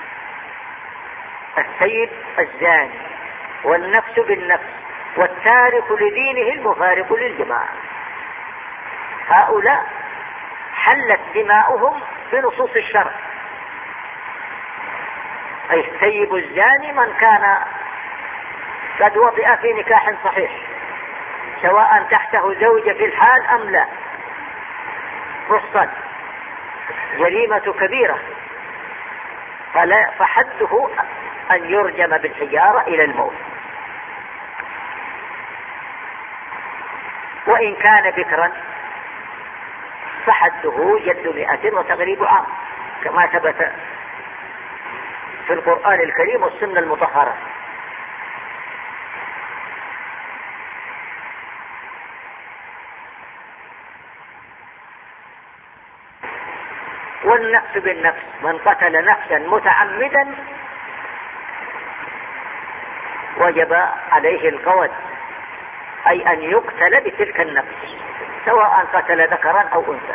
السيب الزاني، والنفس بالنفس، والتارك لدينه المفارق للجماعة. هؤلاء حلت دماؤهم بنصوص الشرع. أي السيب الزاني من كان قد وطئ في نكاح صحيح، سواء تحته زوجة في الحال أم لا، محصن، جريمة كبيرة، فحده أن يرجم بالحجارة إلى الموت. وإن كان بكرا فحده جلد 100 وتغريب عام، كما ثبت في القرآن الكريم والسنة المطهرة. والنفس بالنفس، من قتل نفسا متعمدا وجب عليه القود، أي أن يقتل بتلك النفس، سواء قتل ذكرا أو أنثى.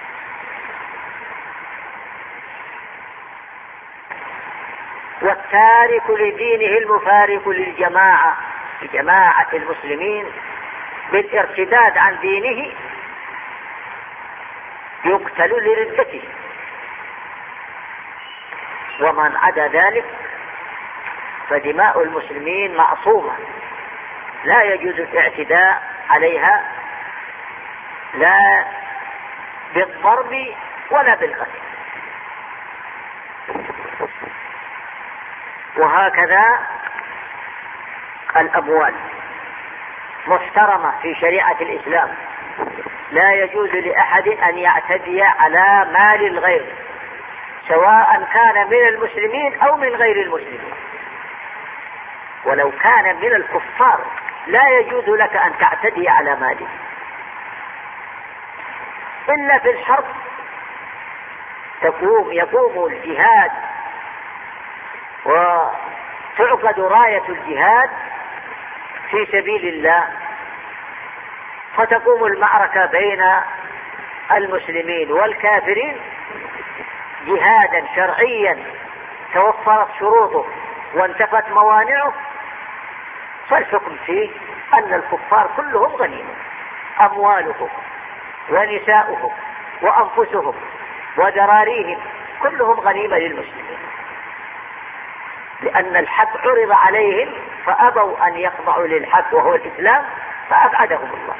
والتارك لدينه المفارق للجماعة، جماعة المسلمين بالارتداد عن دينه يقتل لردته. ومن عدا ذلك فدماء المسلمين معصومة، لا يجوز الاعتداء عليها لا بالضرب ولا بالقتل. وهكذا الأموال محترمة في شريعة الإسلام، لا يجوز لأحد أن يعتدي على مال الغير، سواء كان من المسلمين أو من غير المسلمين. ولو كان من الكفار لا يجوز لك أن تعتدي على ماله، إلا في الحرب يقوم الجهاد وتعقد راية الجهاد في سبيل الله، فتقوم المعركة بين المسلمين والكافرين جهادا شرعيا توفرت شروطه وانتفت موانعه، فالحكم فيه أن الكفار كلهم غنيمة، أموالهم ونساؤهم وأنفسهم وذراريهم كلهم غنيمة للمسلمين، لأن الحق عرض عليهم فأبوا أن يخضعوا للحق وهو الإسلام فأبعدهم الله.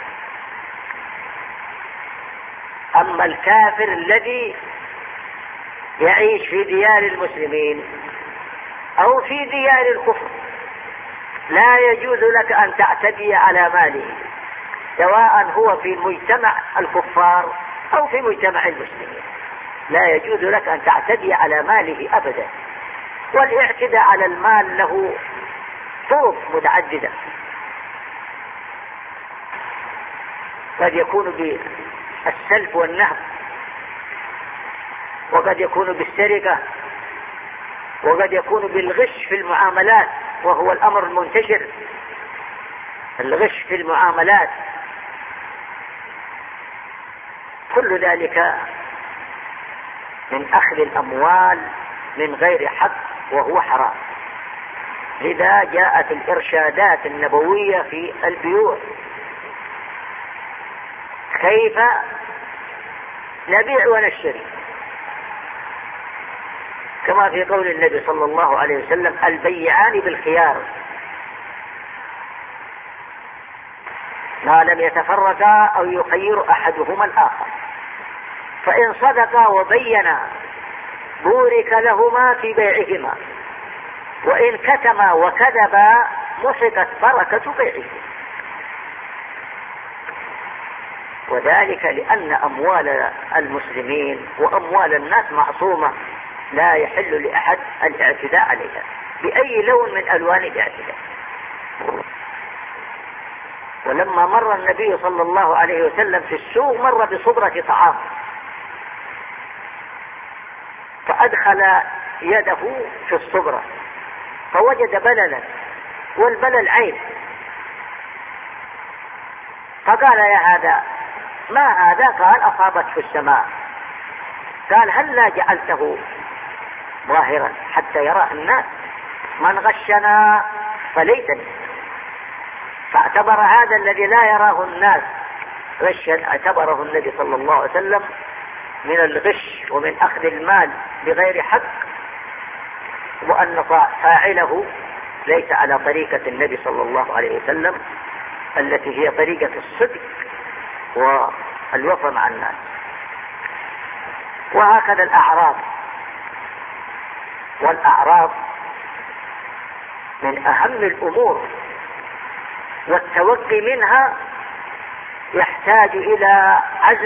أما الكافر الذي يعيش في ديار المسلمين أو في ديار الكفر لا يجوز لك أن تعتدي على ماله، سواء هو في مجتمع الكفار أو في مجتمع المسلمين. لا يجوز لك أن تعتدي على ماله أبدا. والاعتداء على المال له طرق متعددة، قد يكون بالسلب والنهب، وقد يكون بالسرقة، وقد يكون بالغش في المعاملات، وهو الأمر المنتشر، الغش في المعاملات، كل ذلك من أخذ الأموال من غير حق وهو حرام. لذا جاءت الإرشادات النبوية في البيوع، كيف نبيع ونشتري، كما في قول النبي صلى الله عليه وسلم: البيعان بالخيار ما لم يتفرقا أو يخير أحدهما الآخر، فإن صدقا وبينا بورك لهما في بيعهما، وإن كتما وكذبا محقت بركة بيعهما. وذلك لأن أموال المسلمين وأموال الناس معصومة، لا يحل لأحد الاعتداء عليها بأي لون من ألوان الاعتداء. ولما مر النبي صلى الله عليه وسلم في السوق مر بصبرة طعام، فأدخل يده في الصبرة فوجد بللا، والبلل عيب، فقال: يا هذا ما هذا؟ قال: أصابت في السماء. قال: هل لا جعلته ظاهرا حتى يراه الناس؟ من غشنا فليتني. فاعتبر هذا الذي لا يراه الناس غشا، اعتبره النبي صلى الله عليه وسلم من الغش ومن أخذ المال بغير حق، وأن فاعله ليس على طريقة النبي صلى الله عليه وسلم التي هي طريقة الصدق والوفاء مع الناس. وهكذا الأعراض، والأعراض من أهم الأمور، والتوقي منها يحتاج إلى عزم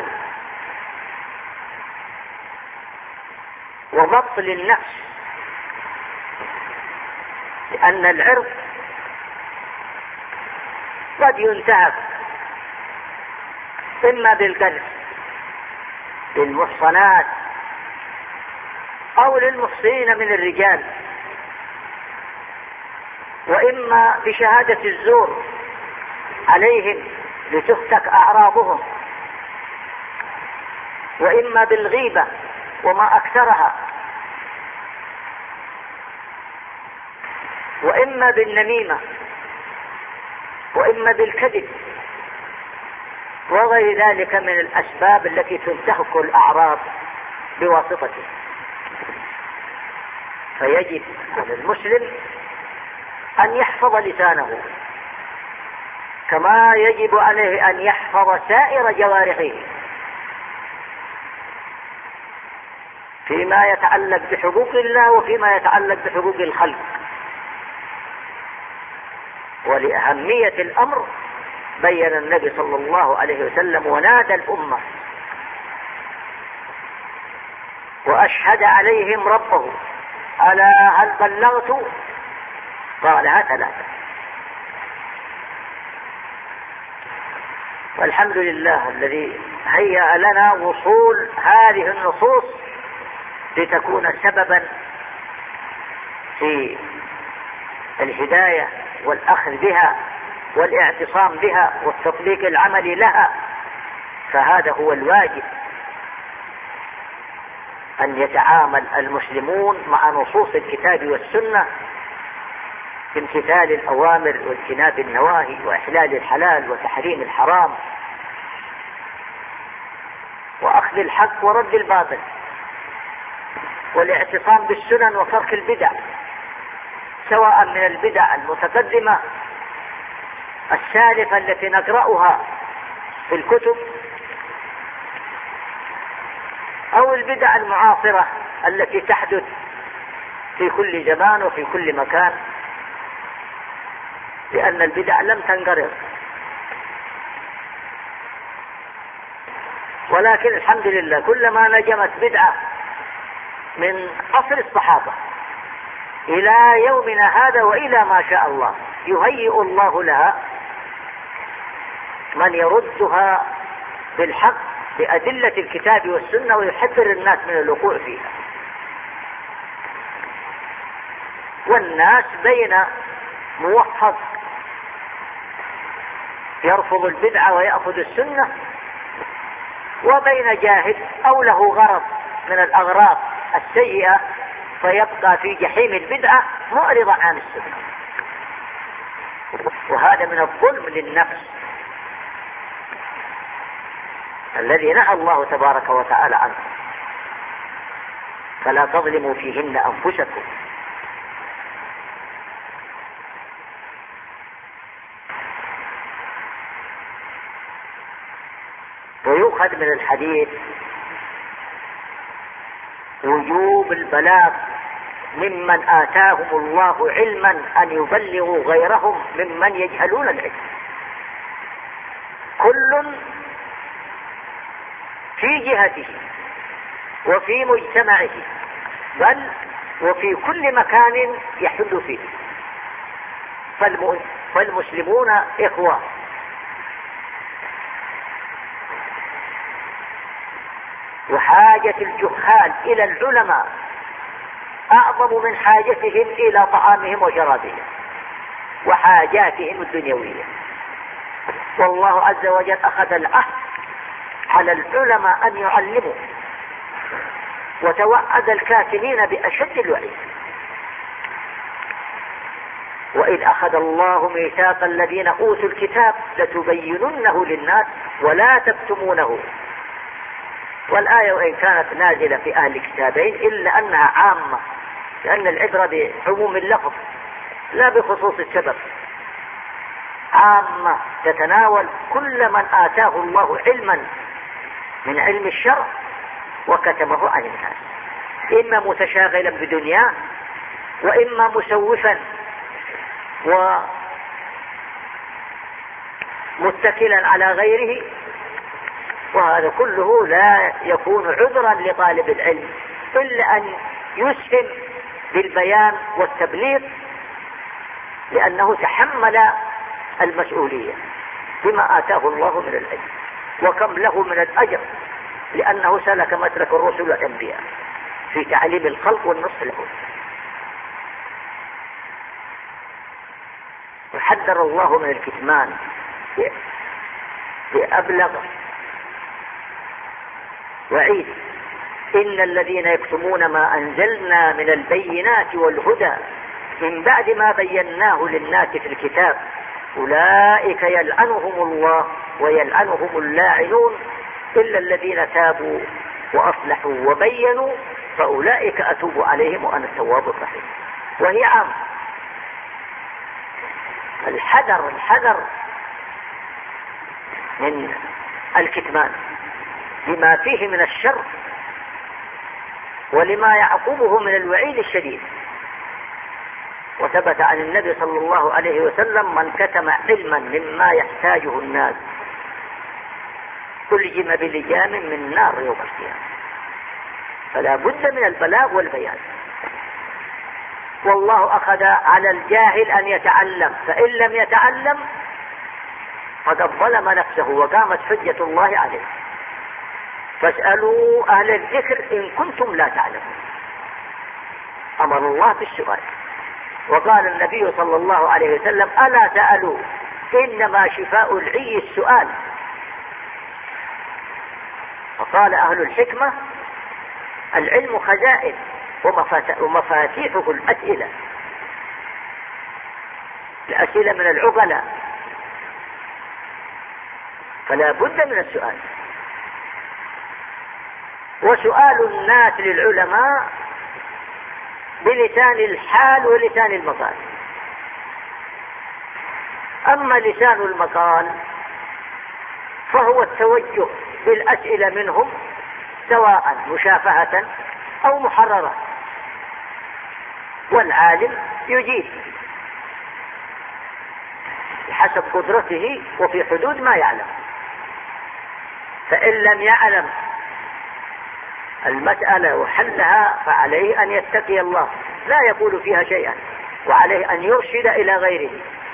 وضبط للنفس، لأن العرض قد ينتهك إما بالقذف للمحصنات أو للمحصنين من الرجال، وإما بشهادة الزور عليهم لتفتك أعراضهم، وإما بالغيبة وما أكثرها، وإما بالنميمة، وإما بالكذب، وغير ذلك من الأسباب التي تنتهك الأعراض بواسطته. فيجب على المسلم أن يحفظ لسانه، كما يجب عليه أن يحفظ سائر جوارحه فيما يتعلق بحقوق الله وفيما يتعلق بحقوق الخلق. ولأهمية الأمر بين النبي صلى الله عليه وسلم ونادى الأمة وأشهد عليهم ربه: ألا هل بلغت؟ قالها 3. والحمد لله الذي هيأ لنا وصول هذه النصوص لتكون سببا في الهداية والأخذ بها والاعتصام بها والتطبيق العملي لها. فهذا هو الواجب، أن يتعامل المسلمون مع نصوص الكتاب والسنة بامتثال الأوامر واجتناب النواهي وإحلال الحلال وتحريم الحرام وأخذ الحق ورد الباطل والاعتصام بالسنن وترك البدع، سواء من البدع المتقدمة السالفة التي نقرأها في الكتب أو البدع المعاصرة التي تحدث في كل زمان وفي كل مكان، لأن البدع لم تنقرض، ولكن الحمد لله كلما نجمت بدعة من عصر الصحابة إلى يومنا هذا وإلى ما شاء الله يهيئ الله لها من يردها بالحق بأدلة الكتاب والسنة ويحذر الناس من الوقوع فيها. والناس بين موفق يرفض البدعة ويأخذ السنة، وبين جاهل أو له غرض من الأغراض السيئة فيبقى في جحيم البدعة معرضا عن السنة. وهذا من الظلم للنفس الذي نهى الله تبارك وتعالى عنه. فلا تظلموا فيهن أنفسكم. ويؤخذ من الحديث وجوب البلاغ ممن آتاهم الله علما أن يبلغوا غيرهم ممن يجهلون العلم. كل في جهته وفي مجتمعه بل وفي كل مكان يحل فيه. فالمسلمون إخوة، وحاجة الجهال إلى العلماء أعظم من حاجتهم إلى طعامهم وشرابهم وحاجاتهم الدنيوية. والله عز وجل أخذ العهد على العلماء أن يعلموا، وتوعد الكاتمين بأشد الوعيد. وإذ أخذ الله ميثاق الذين أوتوا الكتاب لتبيننه للناس ولا تكتمونه. والآية وإن كانت نازلة في أهل الكتابين إلا أنها عامة، لأن العبرة بعموم اللفظ لا بخصوص السبب. عامة تتناول كل من آتاه الله علما من علم الشرع وكتمه عن الناس، إما متشاغلا بدنياه وإما مسوفا ومتكلا على غيره. وهذا كله لا يكون عذرا لطالب العلم إلا أن يسهم بالبيان والتبليغ، لأنه تحمل المسؤولية بما آتاه الله من العلم، وكم له من الأجر لأنه سلك مسلك الرسل والأنبياء في تعليم الخلق والنصح لهم. وحذر الله من الكتمان بأبلغ وعيد: إن الذين يكتمون ما أنزلنا من البينات والهدى من بعد ما بيناه للناس في الكتاب أولئك يلعنهم الله ويلعنهم اللاعنون إلا الذين تابوا وأصلحوا وبينوا فأولئك أتوب عليهم وأنا التواب الرحيم. وهي عام. الحذر من الكتمان لما فيه من الشر ولما يعقبه من الوعيد الشديد. وثبت عن النبي صلى الله عليه وسلم: من كتم علما مما يحتاجه الناس ألجم بلجام من نار يوم القيامة. فلا بد من البلاغ والبيان. والله أخذ على الجاهل أن يتعلم، فإن لم يتعلم فقد ظلم نفسه وقامت حجة الله عليه. فاسألوا أهل الذكر إن كنتم لا تعلمون. أمر الله بالسؤال. وقال النبي صلى الله عليه وسلم: ألا سألوا إنما شفاء العي السؤال. فقال أهل الحكمة: العلم خزائن ومفاتيحه الأسئلة. الأسئلة من العقلاء، فلا بد من السؤال. وسؤال الناس للعلماء بلسان الحال ولسان المقال. أما لسان المقال فهو التوجه بالأسئلة منهم سواء مشافهة أو محررة، والعالم يجيب بحسب قدرته وفي حدود ما يعلم. فإن لم يعلم المسألة وحلها فعليه أن يتقي الله، لا يقول فيها شيئا، وعليه أن يرشد إلى غيره.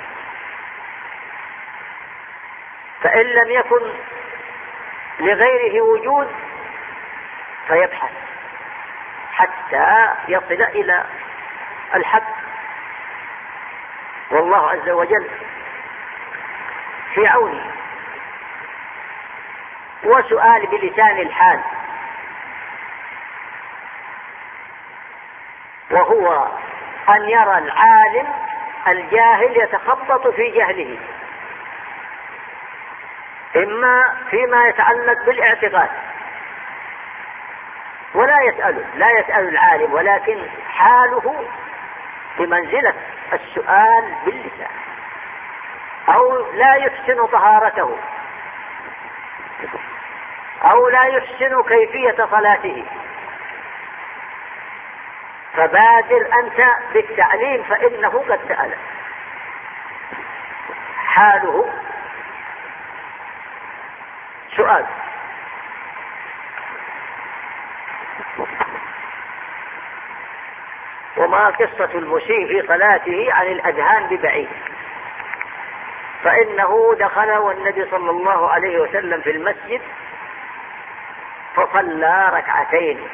فإن لم يكن لغيره وجود فيبحث حتى يصل إلى الحق. والله عز وجل في عونه. وسؤال بلسان الحال، وهو أن يرى العالم الجاهل يتخبط في جهله، إما فيما يتعلق بالاعتقاد ولا يسأله، لا يسأل العالم، ولكن حاله بمنزلة السؤال باللسان، أو لا يحسن طهارته، أو لا يحسن كيفية صلاته، فبادر أنت بالتعليم فإنه قد سأل. حاله سؤال. وما قصة المسيء في صلاته عن الأذهان ببعيد، فإنه دخل والنبي صلى الله عليه وسلم في المسجد فصلى ركعتين،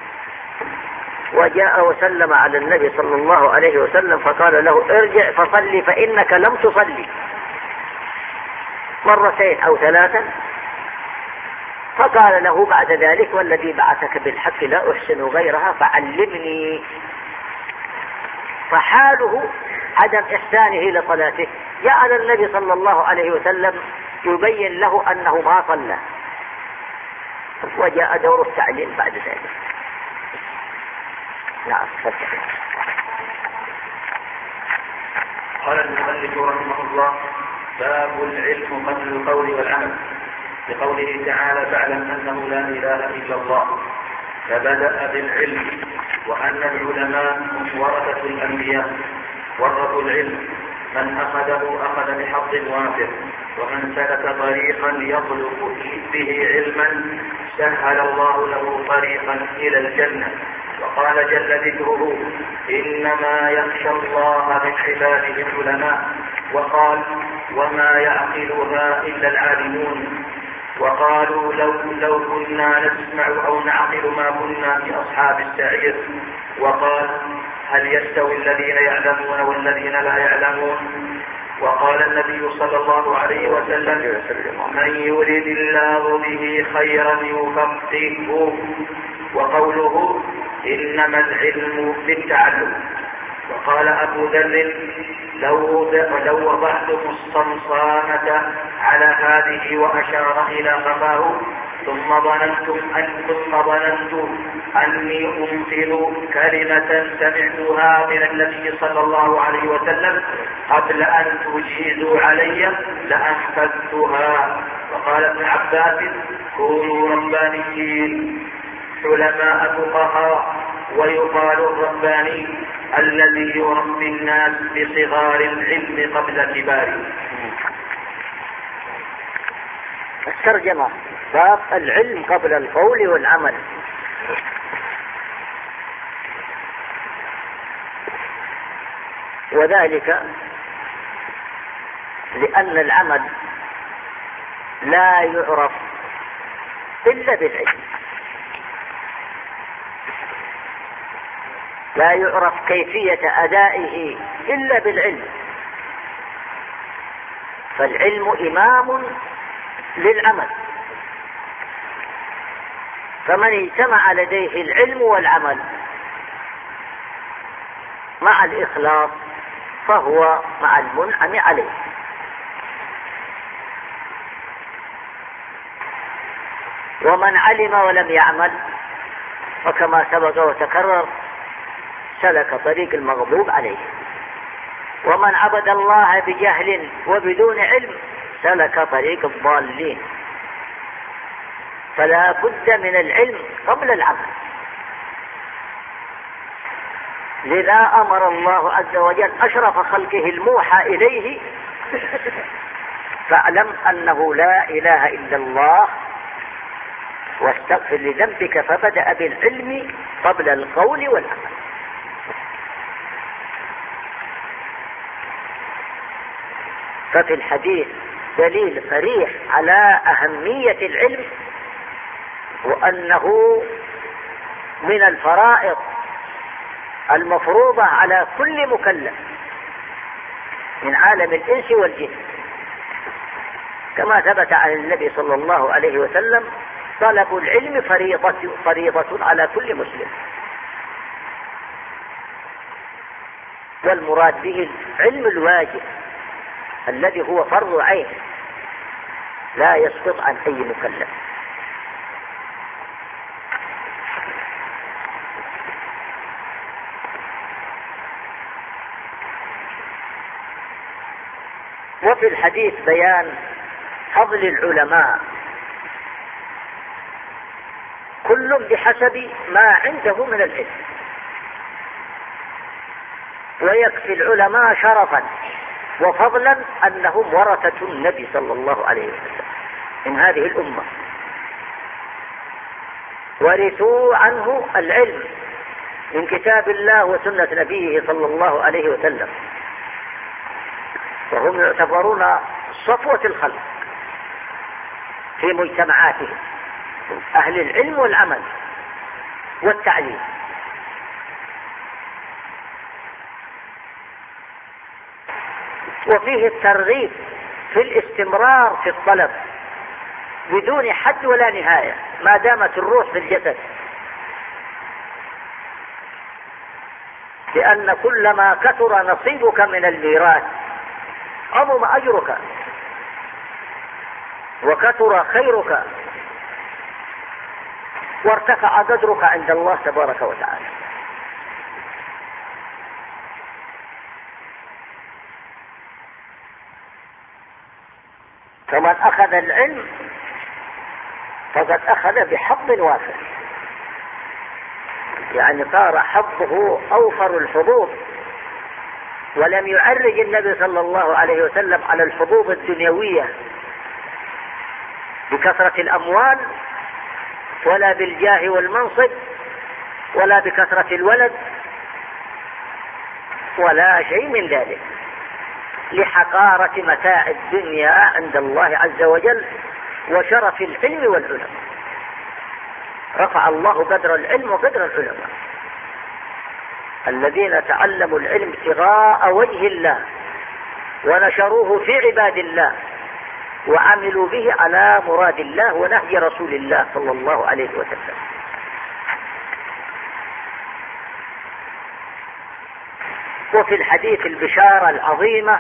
وجاء وسلم على النبي صلى الله عليه وسلم فقال له ارجع فصلي فإنك لم تصلي، مرتين أو ثلاثا. فقال له بعد ذلك والذي بعثك بالحق لا أحسن غيرها فعلمني. فحاله عدم إحسانه لصلاته جعل النبي صلى الله عليه وسلم يبين له أنه ما صلى، وجاء دور التعليم بعد ذلك. نعم. قال المؤلف رحمه الله: باب العلم قبل القول والعمل، بقوله تعالى: فاعلم أنه لا إله إلا الله. فبدأ بالعلم، وأن العلماء هم ورثة الأنبياء، ورثوا العلم، من أخذه أخذ بحظ وافر، ومن سلك طريقا يطلب به علما سهل الله له طريقا إلى الجنة. وقال جل ذكره: إنما يخشى الله من عباده العلماء. وقال: وما يعقلها إلا العالمون. وقالوا لو كنا نسمع أو نعقل ما كنا في أصحاب السعير. وقال: هل يستوي الذين يعلمون والذين لا يعلمون. وقال النبي صلى الله عليه وسلم: من يريد الله به خيرا يفقهه. وقوله: إنما العلم بالتعلم. وقال أبو ذر: لو وضعتم الصمصامة على هذه وأشار إلى قفاه ثم ظننت أني أنفذ كلمة سمعتها من النبي صلى الله عليه وسلم قبل أن تجيزوا علي لأنفذتها. وقال ابن عباس: كونوا ربانيين علماء فقهاء. ويقال الرباني الذي يربي الناس بصغار العلم قبل كباره. الترجمة: باب العلم قبل القول والعمل. وذلك لأن العمل لا يعرف إلا بالعلم، لا يعرف كيفية أدائه إلا بالعلم. فالعلم إمام للعمل، فمن اجتمع لديه العلم والعمل مع الإخلاص فهو مع المنعم عليه. ومن علم ولم يعمل فكما سبق وتكرر سلك طريق المغضوب عليه. ومن عبد الله بجهل وبدون علم سلك طريق الضالين. فلا بد من العلم قبل العمل. لذا أمر الله عز وجل أشرف خلقه الموحى إليه: فاعلم أنه لا إله إلا الله واستغفر لذنبك، فبدأ بالعلم قبل القول والعمل. ففي الحديث دليل صريح على أهمية العلم، وأنه من الفرائض المفروضة على كل مكلف من عالم الإنس والجن، كما ثبت عن النبي صلى الله عليه وسلم: طلب العلم فريضة على كل مسلم. والمراد به العلم الواجب الذي هو فرض عين لا يسقط عن أي مكلف. وفي الحديث بيان فضل العلماء، كل بحسب ما عنده من العلم، ويكفي العلماء شرفا وفضلا أنهم ورثة النبي صلى الله عليه وسلم من هذه الأمة، ورثوا عنه العلم من كتاب الله وسنة نبيه صلى الله عليه وسلم، وهم يعتبرون صفوة الخلق في مجتمعاتهم، أهل العلم والعمل والتعليم. وفيه الترغيب في الاستمرار في الطلب بدون حد ولا نهاية ما دامت الروح في الجسد، لأن كلما كثر نصيبك من الميراث عظم أجرك وكثر خيرك وارتفع قدرك عند الله تبارك وتعالى. فمن أخذ العلم فقد أخذ بحظ وافر، يعني صار حظه أوفر الحظوظ، ولم يعرج النبي صلى الله عليه وسلم على الحظوظ الدنيوية بكثرة الأموال ولا بالجاه والمنصب ولا بكثرة الولد ولا شيء من ذلك، لحقارة متاع الدنيا عند الله عز وجل وشرف العلم والعلماء. رفع الله قدر العلم وقدر العلماء الذين تعلموا العلم ابتغاء وجه الله ونشروه في عباد الله وعملوا به على مراد الله ونهج رسول الله صلى الله عليه وسلم. وفي الحديث البشارة العظيمة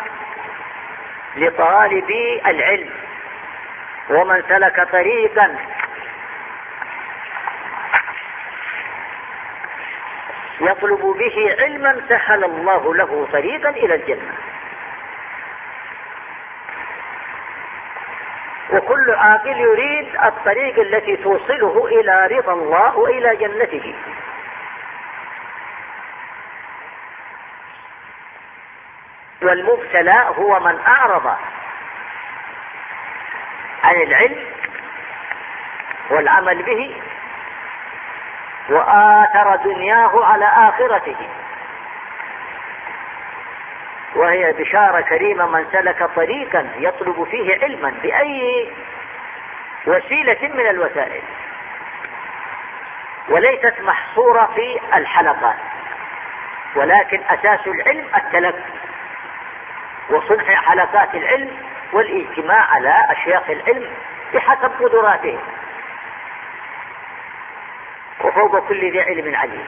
لطالبي العلم: ومن سلك طريقا يطلب به علما سهل الله له طريقا إلى الجنة. وكل عاقل يريد الطريق التي توصله إلى رضا الله وإلى جنته. والمبتلى هو من أعرض عن العلم والعمل به وآثر دنياه على آخرته. وهي بشارة كريمة: من سلك طريقا يطلب فيه علما بأي وسيلة من الوسائل، وليست محصورة في الحلقات، ولكن أساس العلم التلقي وصنع حلقات العلم والاجتماع على أشياخ العلم بحسب قدراتهم، وفوق كل ذي علم عليم.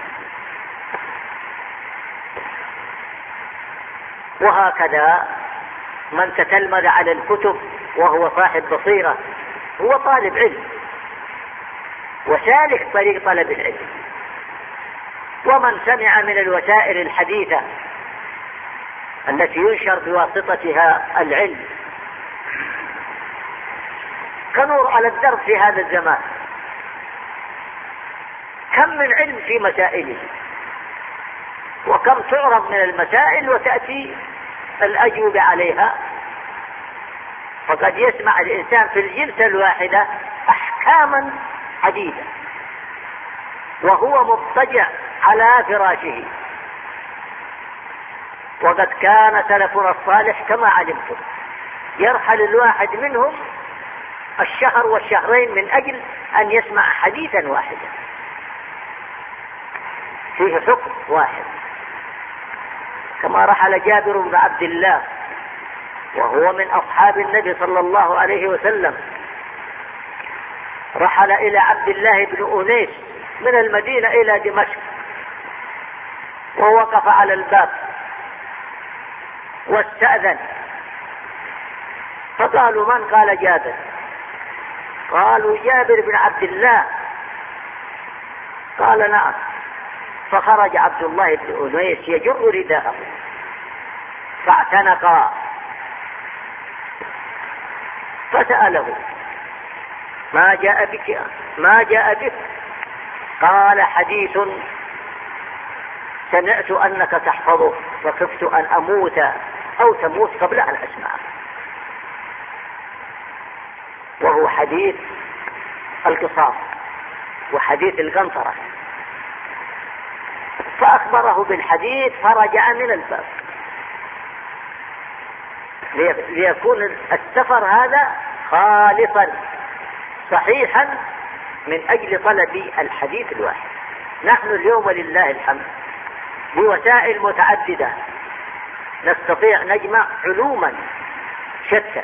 وهكذا من تتلمذ على الكتب وهو صاحب بصيرة هو طالب علم وسالك طريق طلب العلم. ومن سمع من الوسائل الحديثة التي ينشر بواسطتها العلم كنور على الدرب في هذا الزمان، كم من علم في مسائله، وكم تعرض من المسائل وتأتي الأجوبة عليها. فقد يسمع الإنسان في الجلسة الواحدة أحكاما حديدا وهو مضطجع على فراشه. وقد كان سلفنا الصالح كما علمتم يرحل الواحد منهم الشهر والشهرين من أجل أن يسمع حديثا واحدا فيه حكم واحد، كما رحل جابر بن عبد الله وهو من أصحاب النبي صلى الله عليه وسلم، رحل إلى عبد الله بن أنيس من المدينة إلى دمشق، ووقف على الباب واستأذن، فقالوا من؟ قال جابر. قالوا جابر بن عبد الله. قال نعم. فخرج عبد الله بن أنيس يجر رداءه فاعتنقا، فسأله ما جاء بك؟ ما جاء بك؟ قال حديث سمعت أنك تحفظه فخفت أن أموت أو تموت قبل أن أسمعه، وهو حديث القصاص وحديث القنطرة. فأخبره بالحديث فرجع من الباب ليكون السفر هذا خالصا صحيحا من أجل طلب الحديث الواحد. نحن اليوم ولله الحمد بوسائل متعددة نستطيع نجمع علوما شتى،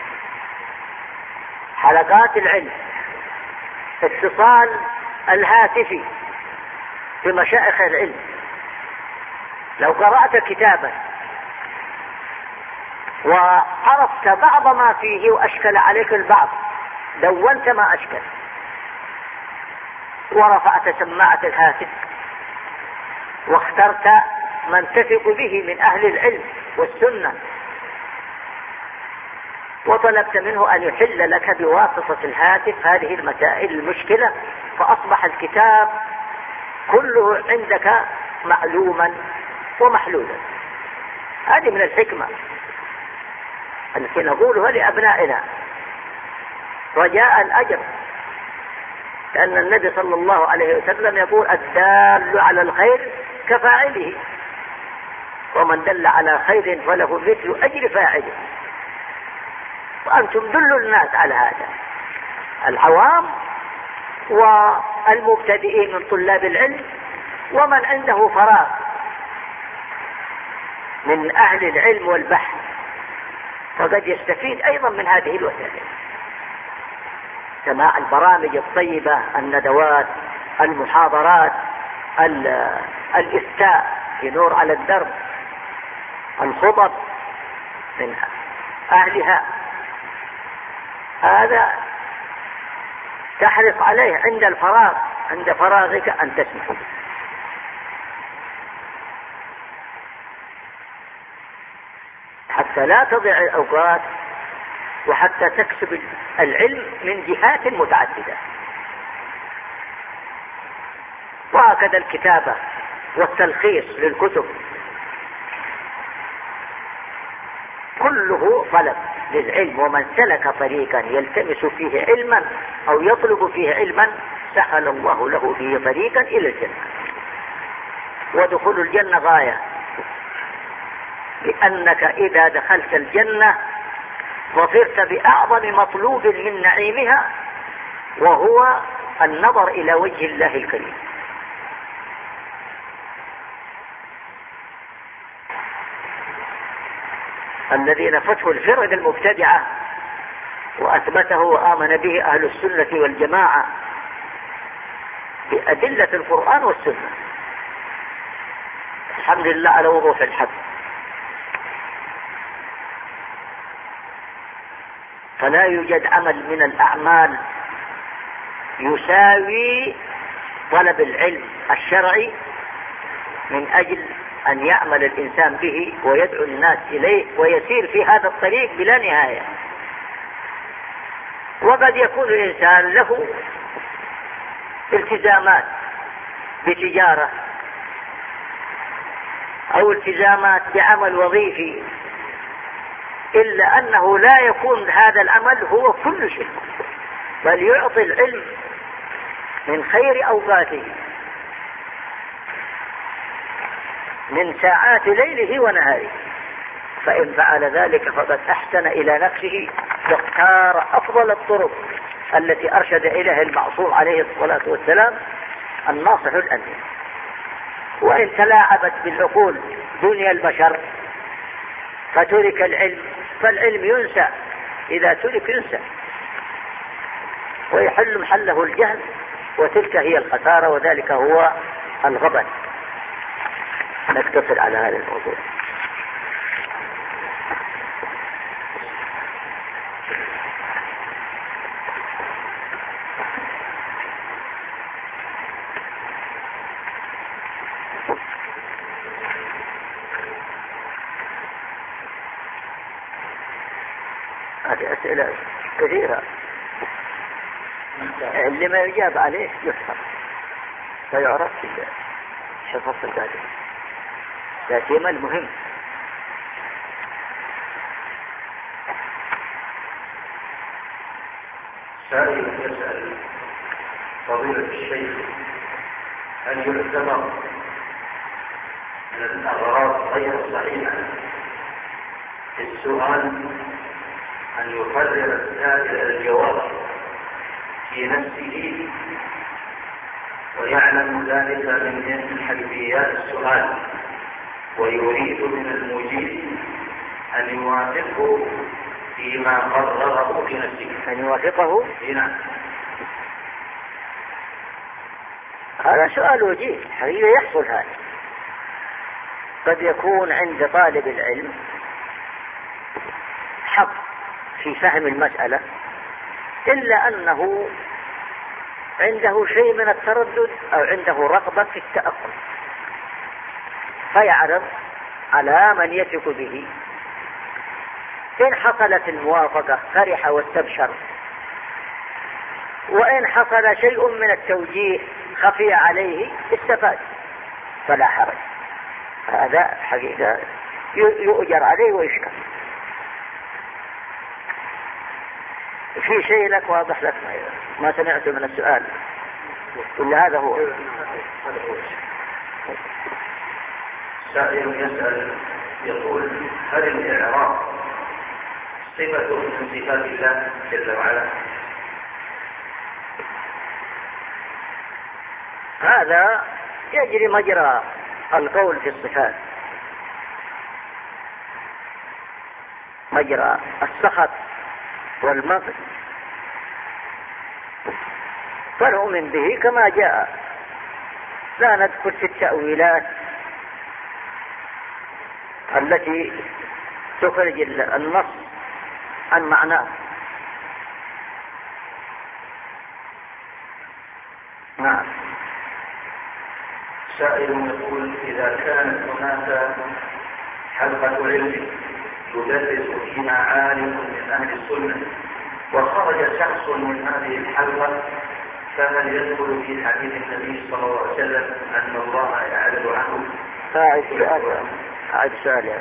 حلقات العلم، اتصال الهاتفي بمشايخ العلم. لو قرأت كتابا وعرفت بعض ما فيه وأشكل عليك البعض دونت ما أشكل ورفعت سماعة الهاتف واخترت من تثق به من أهل العلم والسنة وطلبت منه أن يحل لك بواسطة الهاتف هذه المسائل المشكلة، فأصبح الكتاب كله عندك معلوما ومحلولا. هذه من الحكمة التي نقولها لأبنائنا رجاء الأجر، لأن النبي صلى الله عليه وسلم يقول الدال على الخير كفاعله، ومن دل على خير فله مثل أجر فاعله. وأنتم دلوا الناس على هذا، العوام والمبتدئين من طلاب العلم ومن عنده فراغ من أهل العلم والبحث، فقد يستفيد أيضا من هذه الوسائل، سماع البرامج الطيبة، الندوات، المحاضرات، الإفتاء في نور على الدرب، الخطب من أهلها، هذا تحرص عليه عند الفراغ، عند فراغك أن تسمع. حتى لا تضيع الأوقات وحتى تكسب العلم من جهات متعددة. وهكذا الكتابة والتلخيص للكتب كله طلب للعلم، ومن سلك طريقا يلتمس فيه علما أو يطلب فيه علما سهل الله له به طريقا إلى الجنة. ودخول الجنة غاية، لأنك إذا دخلت الجنة ظفرت بأعظم مطلوب من نعيمها، وهو النظر إلى وجه الله الكريم. الذين فتحوا الفرق المبتدعة وأثبته وآمن به أهل السنة والجماعة بأدلة القرآن والسنة، الحمد لله على وضوح الحق. فلا يوجد عمل من الأعمال يساوي طلب العلم الشرعي من أجل أن يعمل الإنسان به ويدعو الناس إليه ويسير في هذا الطريق بلا نهاية. وقد يكون الإنسان له التزامات بتجارة أو التزامات بعمل وظيفي، إلا أنه لا يكون هذا العمل هو كل شيء، بل يعطي العلم من خير أوقاته من ساعات ليله ونهاره، فإن فعل ذلك فقد أحسن إلى نفسه واختار أفضل الطرق التي أرشد إليها المعصوم عليه الصلاة والسلام الناصح الأمين. وإن تلاعبت بالعقول دنيا البشر فترك العلم، فالعلم ينسى، إذا ترك ينسى ويحل محله الجهل، وتلك هي الخسارة، وذلك هو الغبن. نقتصر على هذا الموضوع. هذه أسئلة كثيرة، اللي ما يجاب عليه يفهم فيعرف حفظ ذلك، لا سيما المهم. سائل يسأل فضيلة الشيخ هل يعتبر من الأغراض غير صحيحة السؤال أن يقرر السائل الجواب في نفسه ويعلم ذلك من حيثيات السؤال ويريد من المجيب أن يوافقه فيما قرره في نفسه؟ أن يوافقه؟ نعم. هذا سؤال وجيه حقيقة يحصل هذا. قد يكون عند طالب العلم حق في فهم المسألة، إلا أنه عنده شيء من التردد أو عنده رغبة في التأقلم، فيعرض على من يثق به. إن حصلت الموافقة فرح واستبشر، وإن حصل شيء من التوجيه خفي عليه استفاد فلا حرج. هذا حقيقة يؤجر عليه ويشكر. في شيء لك واضح لك ما سمعت من السؤال إلا هذا هو. سائل يسأل يقول هل الإعراب صفة من صفات الله جل وعلا؟ هذا يجري مجرى القول في الصفات، مجرى السخط والمغض، فنؤمن به كما جاء، لا ندخل في التأويلات التي تخرج النص عن معناه. نعم. سائل يقول إذا كانت هناك حلقة علم يدرس فيها عالم من أهل السنة وخرج شخص من هذه الحلقة، فهل يدخل في حديث النبي صلى الله عليه وسلم أن الله يعرض عنه؟ أعد سؤال.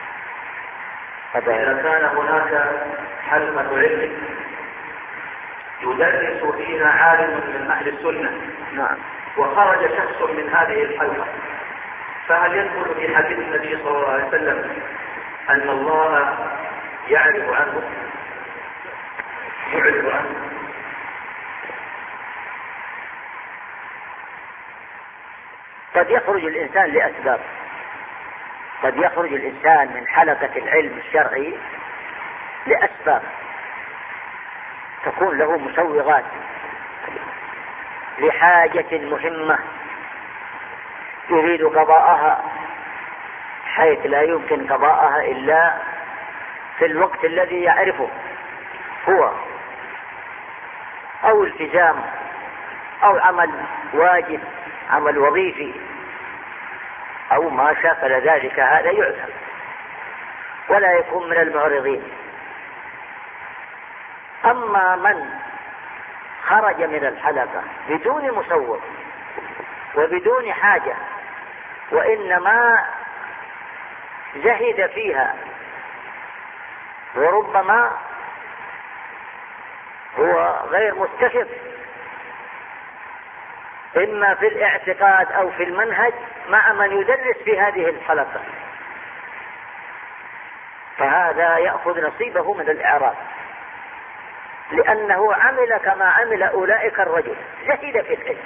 إذا كان هناك حلقة علم يدرس فيها عالم من أهل السنة، نعم، وخرج شخص من هذه الحلقة، فهل يدخل في حديث النبي صلى الله عليه وسلم أن الله يعرف عنه؟ قد يخرج الإنسان لأسباب، قد يخرج الإنسان من حلقة العلم الشرعي لأسباب تكون له مسوغات، لحاجة مهمة يريد قضاءها حيث لا يمكن قضاءها إلا في الوقت الذي يعرفه هو، أو التزام، أو عمل واجب، عمل وظيفي، أو ما شاكل ذلك، هذا يعذر ولا يكون من المعرضين. أما من خرج من الحلقة بدون مسوغ وبدون حاجة، وإنما زهد فيها، وربما هو غير متفق إما في الاعتقاد أو في المنهج مع من يدرس في هذه الحلقة، فهذا يأخذ نصيبه من الإعراب، لأنه عمل كما عمل أولئك الرجل، زهد في العلم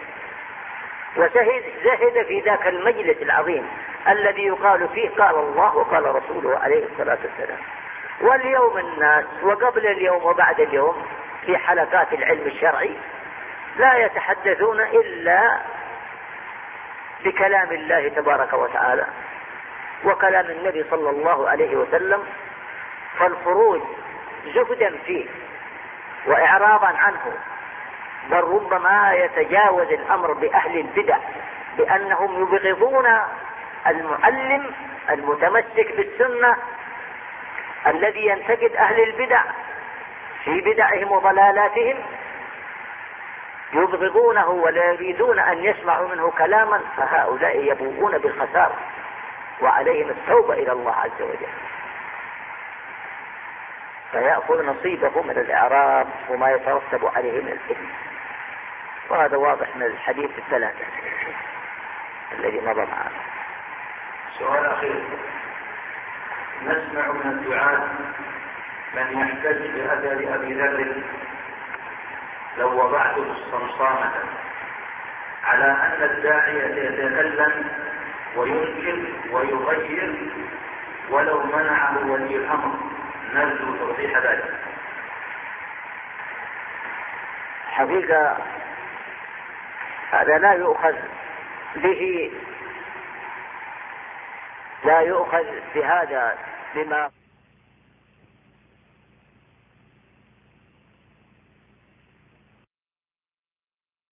وزهد في ذاك المجلس العظيم الذي يقال فيه قال الله وقال رسوله عليه الصلاة والسلام. واليوم الناس وقبل اليوم وبعد اليوم في حلقات العلم الشرعي لا يتحدثون إلا بكلام الله تبارك وتعالى وكلام النبي صلى الله عليه وسلم، فالخروج زهدا فيه وإعراضا عنه، بل ربما يتجاوز الأمر بأهل البدع بأنهم يبغضون المعلم المتمسك بالسنة الذي ينتقد أهل البدع في بدعهم وضلالاتهم، يبغضونه ولا يريدون أن يسمعوا منه كلاما، فهؤلاء يبوؤون بالخسارة وعليهم التوبة إلى الله عز وجل، فيأخذ نصيبه من الإعراب وما يترتب عليه من الإثم. وهذا واضح من الحديث الثلاثة الذي مضى معنا. سؤال أخير، نسمع من الدعاة من يحتج بأثر أبي ذر لو وضعته الصمصامة على أن الداعية يتكلم وينكر ويغير ولو منعه ولي الأمر، نرجو توضيح ذلك. حقيقة هذا لا يؤخذ به، لا يؤخذ بهذا بما